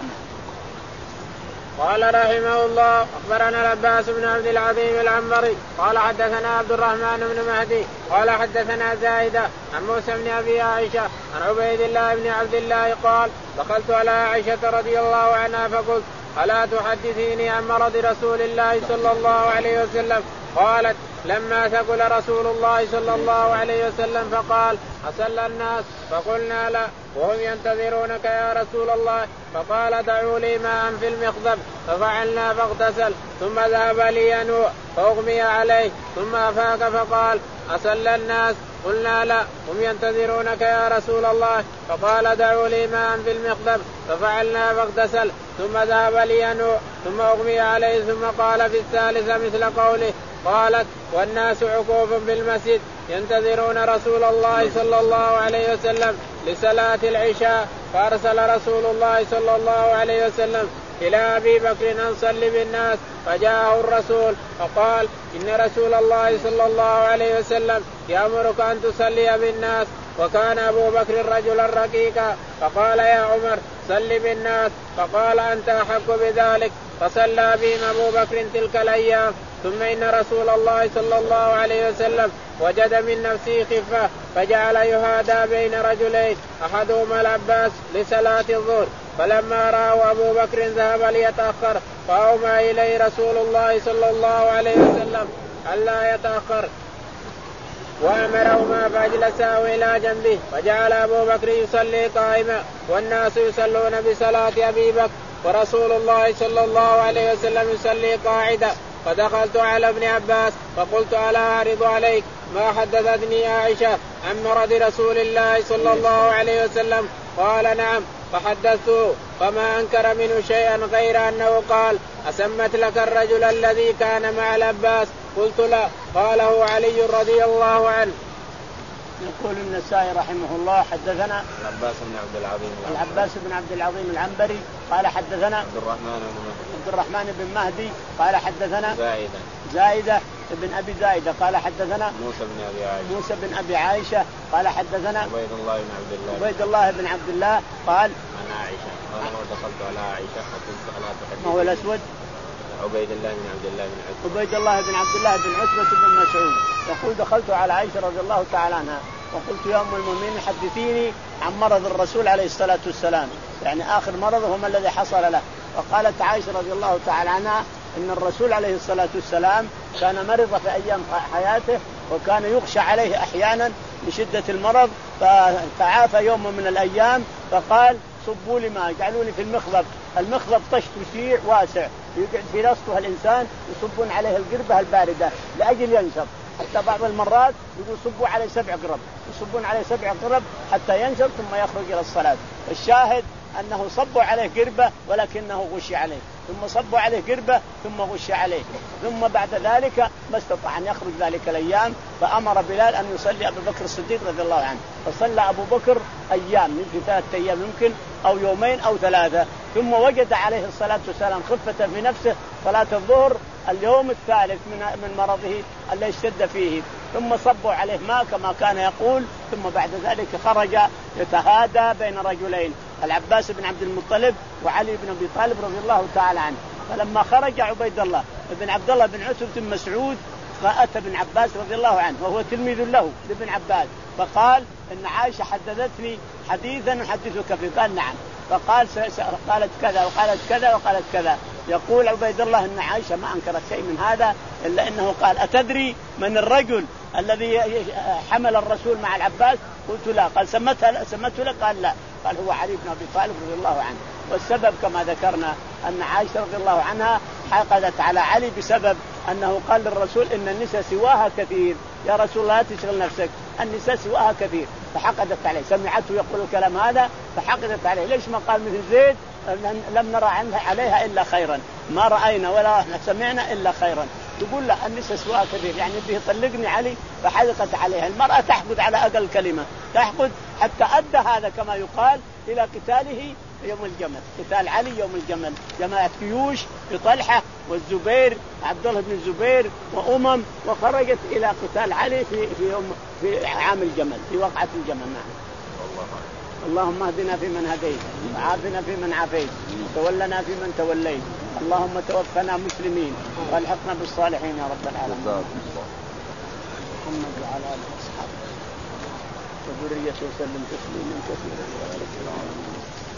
قال رحمه الله أخبرنا العباس بن عبد العظيم العنبري قال حدثنا عبد الرحمن بن مهدي قال حدثنا زايدة عن موسى بن أبي عائشة عن عبيد الله بن عبد الله قال دخلت على عائشة رضي الله عنها فقلت ألا تحدثيني عن مرض رسول الله صلى الله عليه وسلم؟ قالت لما ثقل رسول الله صلى الله عليه وسلم فقال أصلى الناس؟ فقلنا لا وهم ينتظرونك يا رسول الله. فقال دعوا لي ماء في المخضب ففعلنا فاغتسل ثم ذهب لينوء فأغمي عليه ثم أفاق فقال أصلى الناس؟ قلنا لا هم ينتظرونك يا رسول الله. فقال دعوا لي ماء في المخضب ففعلنا فاغتسل ثم ذهب لينوء ثم أغمي عليه ثم قال في الثالثة مثل قوله. قالت والناس عكوف بالمسجد ينتظرون رسول الله صلى الله عليه وسلم لصلاة العشاء. فأرسل رسول الله صلى الله عليه وسلم إلى أبي بكر أن صلي بالناس فجاءه الرسول فقال إن رسول الله صلى الله عليه وسلم يأمرك أن تصلي بالناس. وكان أبو بكر رجلا رقيقا فقال يا عمر صل بالناس. فقال أنت أحق بذلك. فصلى بهم أبو بكر تلك الأيام. ثم إن رسول الله صلى الله عليه وسلم وجد من نفسه خفة فجعل يهادى بين رجلين أحدهما العباس لصلاة الظهر. فلما رأى أبو بكر ذهب ليتأخر فأومى إليه رسول الله صلى الله عليه وسلم ألا يتأخر وأمرهما فأجلساه إلى جنبه. فجعل أبو بكر يصلي قائما والناس يصلون بصلاة أبي بكر ورسول الله صلى الله عليه وسلم يصلي قاعدا. فدخلت على ابن عباس فقلت ألا أعرض عليك ما حدثتني عائشة عن مرض رسول الله صلى الله عليه وسلم؟ قال نعم. فحدثته فما أنكر منه شيئا غير أنه قال أسمت لك الرجل الذي كان مع العباس؟ قلت لا. قاله علي رضي الله عنه. يقول النسائي رحمه الله حدثنا العباس بن عبد العظيم العباس بن عبد العظيم العنبري قال حدثنا عبد الرحمن بن عبد الرحمن بن مهدي قال حدثنا زائدة زائدة بن أبي زائدة قال حدثنا موسى بن أبي عائشة موسى بن أبي عائشة قال حدثنا عبيد الله بن عبد الله عبيد الله بن عبد الله قال عن عائشة قال ودخلت على عائشة فقلت ألا تحدثني. ما هو الأسود؟ عبيد الله بن عبد الله بن عتبة عبيد الله بن عبد الله بن عتبة بن مسعود يقول دخلت على عائشة رضي الله تعالى عنها وقلت يا أم المؤمنين حدثيني عن مرض الرسول عليه الصلاة والسلام، يعني آخر مرض هو ما الذي حصل له. فقالت عائشة رضي الله تعالى عنها إن الرسول عليه الصلاة والسلام كان مرض في أيام حياته وكان يغشى عليه أحيانا لشدة المرض، فتعافى يوم من الأيام فقال صبوا لي ماء، جعلوني في المخضب. المخضب طشت وسيع واسع يقعد في نصفه الإنسان يصبون عليه القربة الباردة لأجل ينشط، حتى بعض المرات يقول صبوا عليه سبع قرب، يصبون عليه سبع قرب حتى ينشط ثم يخرج إلى الصلاة. الشاهد أنه صبوا عليه قربة ولكنه غشي عليه، ثم صبوا عليه قربة ثم غشي عليه، ثم بعد ذلك ما استطاع أن يخرج ذلك الأيام فأمر بلال أن يصلي أبو بكر الصديق رضي الله عنه. فصلى أبو بكر أيام من ثلاثة أيام يمكن أو يومين أو ثلاثة، ثم وجد عليه الصلاة والسلام خفة في نفسه صلاة الظهر اليوم الثالث من من مرضه الذي اشتد فيه، ثم صبوا عليه ماء كما كان يقول، ثم بعد ذلك خرج يتهادى بين رجلين العباس بن عبد المطلب وعلي بن أبي طالب رضي الله تعالى عنه. فلما خرج عبيد الله بن عبد الله بن عتبة بن مسعود فأتى ابن عباس رضي الله عنه وهو تلميذ له لابن عباس فقال إن عائشة حدثتني حديثا أحدثك فيه. قال نعم. فقال قالت كذا وقالت كذا وقالت كذا. يقول عبيد الله إن عائشة ما أنكرت شيء من هذا إلا إنه قال أتدري من الرجل الذي حمل الرسول مع العباس؟ قلت لا. قال سمته سمته لك؟ قال لا. قال هو علي بن أبي طالب رضي الله عنه. والسبب كما ذكرنا أن عائشة رضي الله عنها حقدت على علي بسبب أنه قال للرسول إن النساء سواها كثير، يا رسول الله لا تشغل نفسك، النساء سواها كثير، فحقدت عليه. سمعته يقول الكلام هذا فحقدت عليه. ليش ما قال مثل زيد لم نرى عنها عليها إلا خيرا، ما رأينا ولا سمعنا إلا خيرا. تقول لا النساء سواها كثير، يعني به طلقني علي فحقدت عليها. المرأة تحقد على أقل كلمة، تحقد حتى أدى هذا كما يقال إلى قتاله يوم الجمل، قتال علي يوم الجمل، جماعة جيوش بطلحة والزبير عبد الله بن الزبير وأمم، وخرجت إلى قتال علي في في يوم في عام الجمل في وقعة الجمل. نعم. اللهم اهدنا فيمن هديت وعافنا فيمن عافيت وتولنا فيمن توليت، اللهم توفنا مسلمين والحقنا بالصالحين يا رب العالمين. محمد وعلى آله وصحبه وذريته وسلم تسليما كثيرا.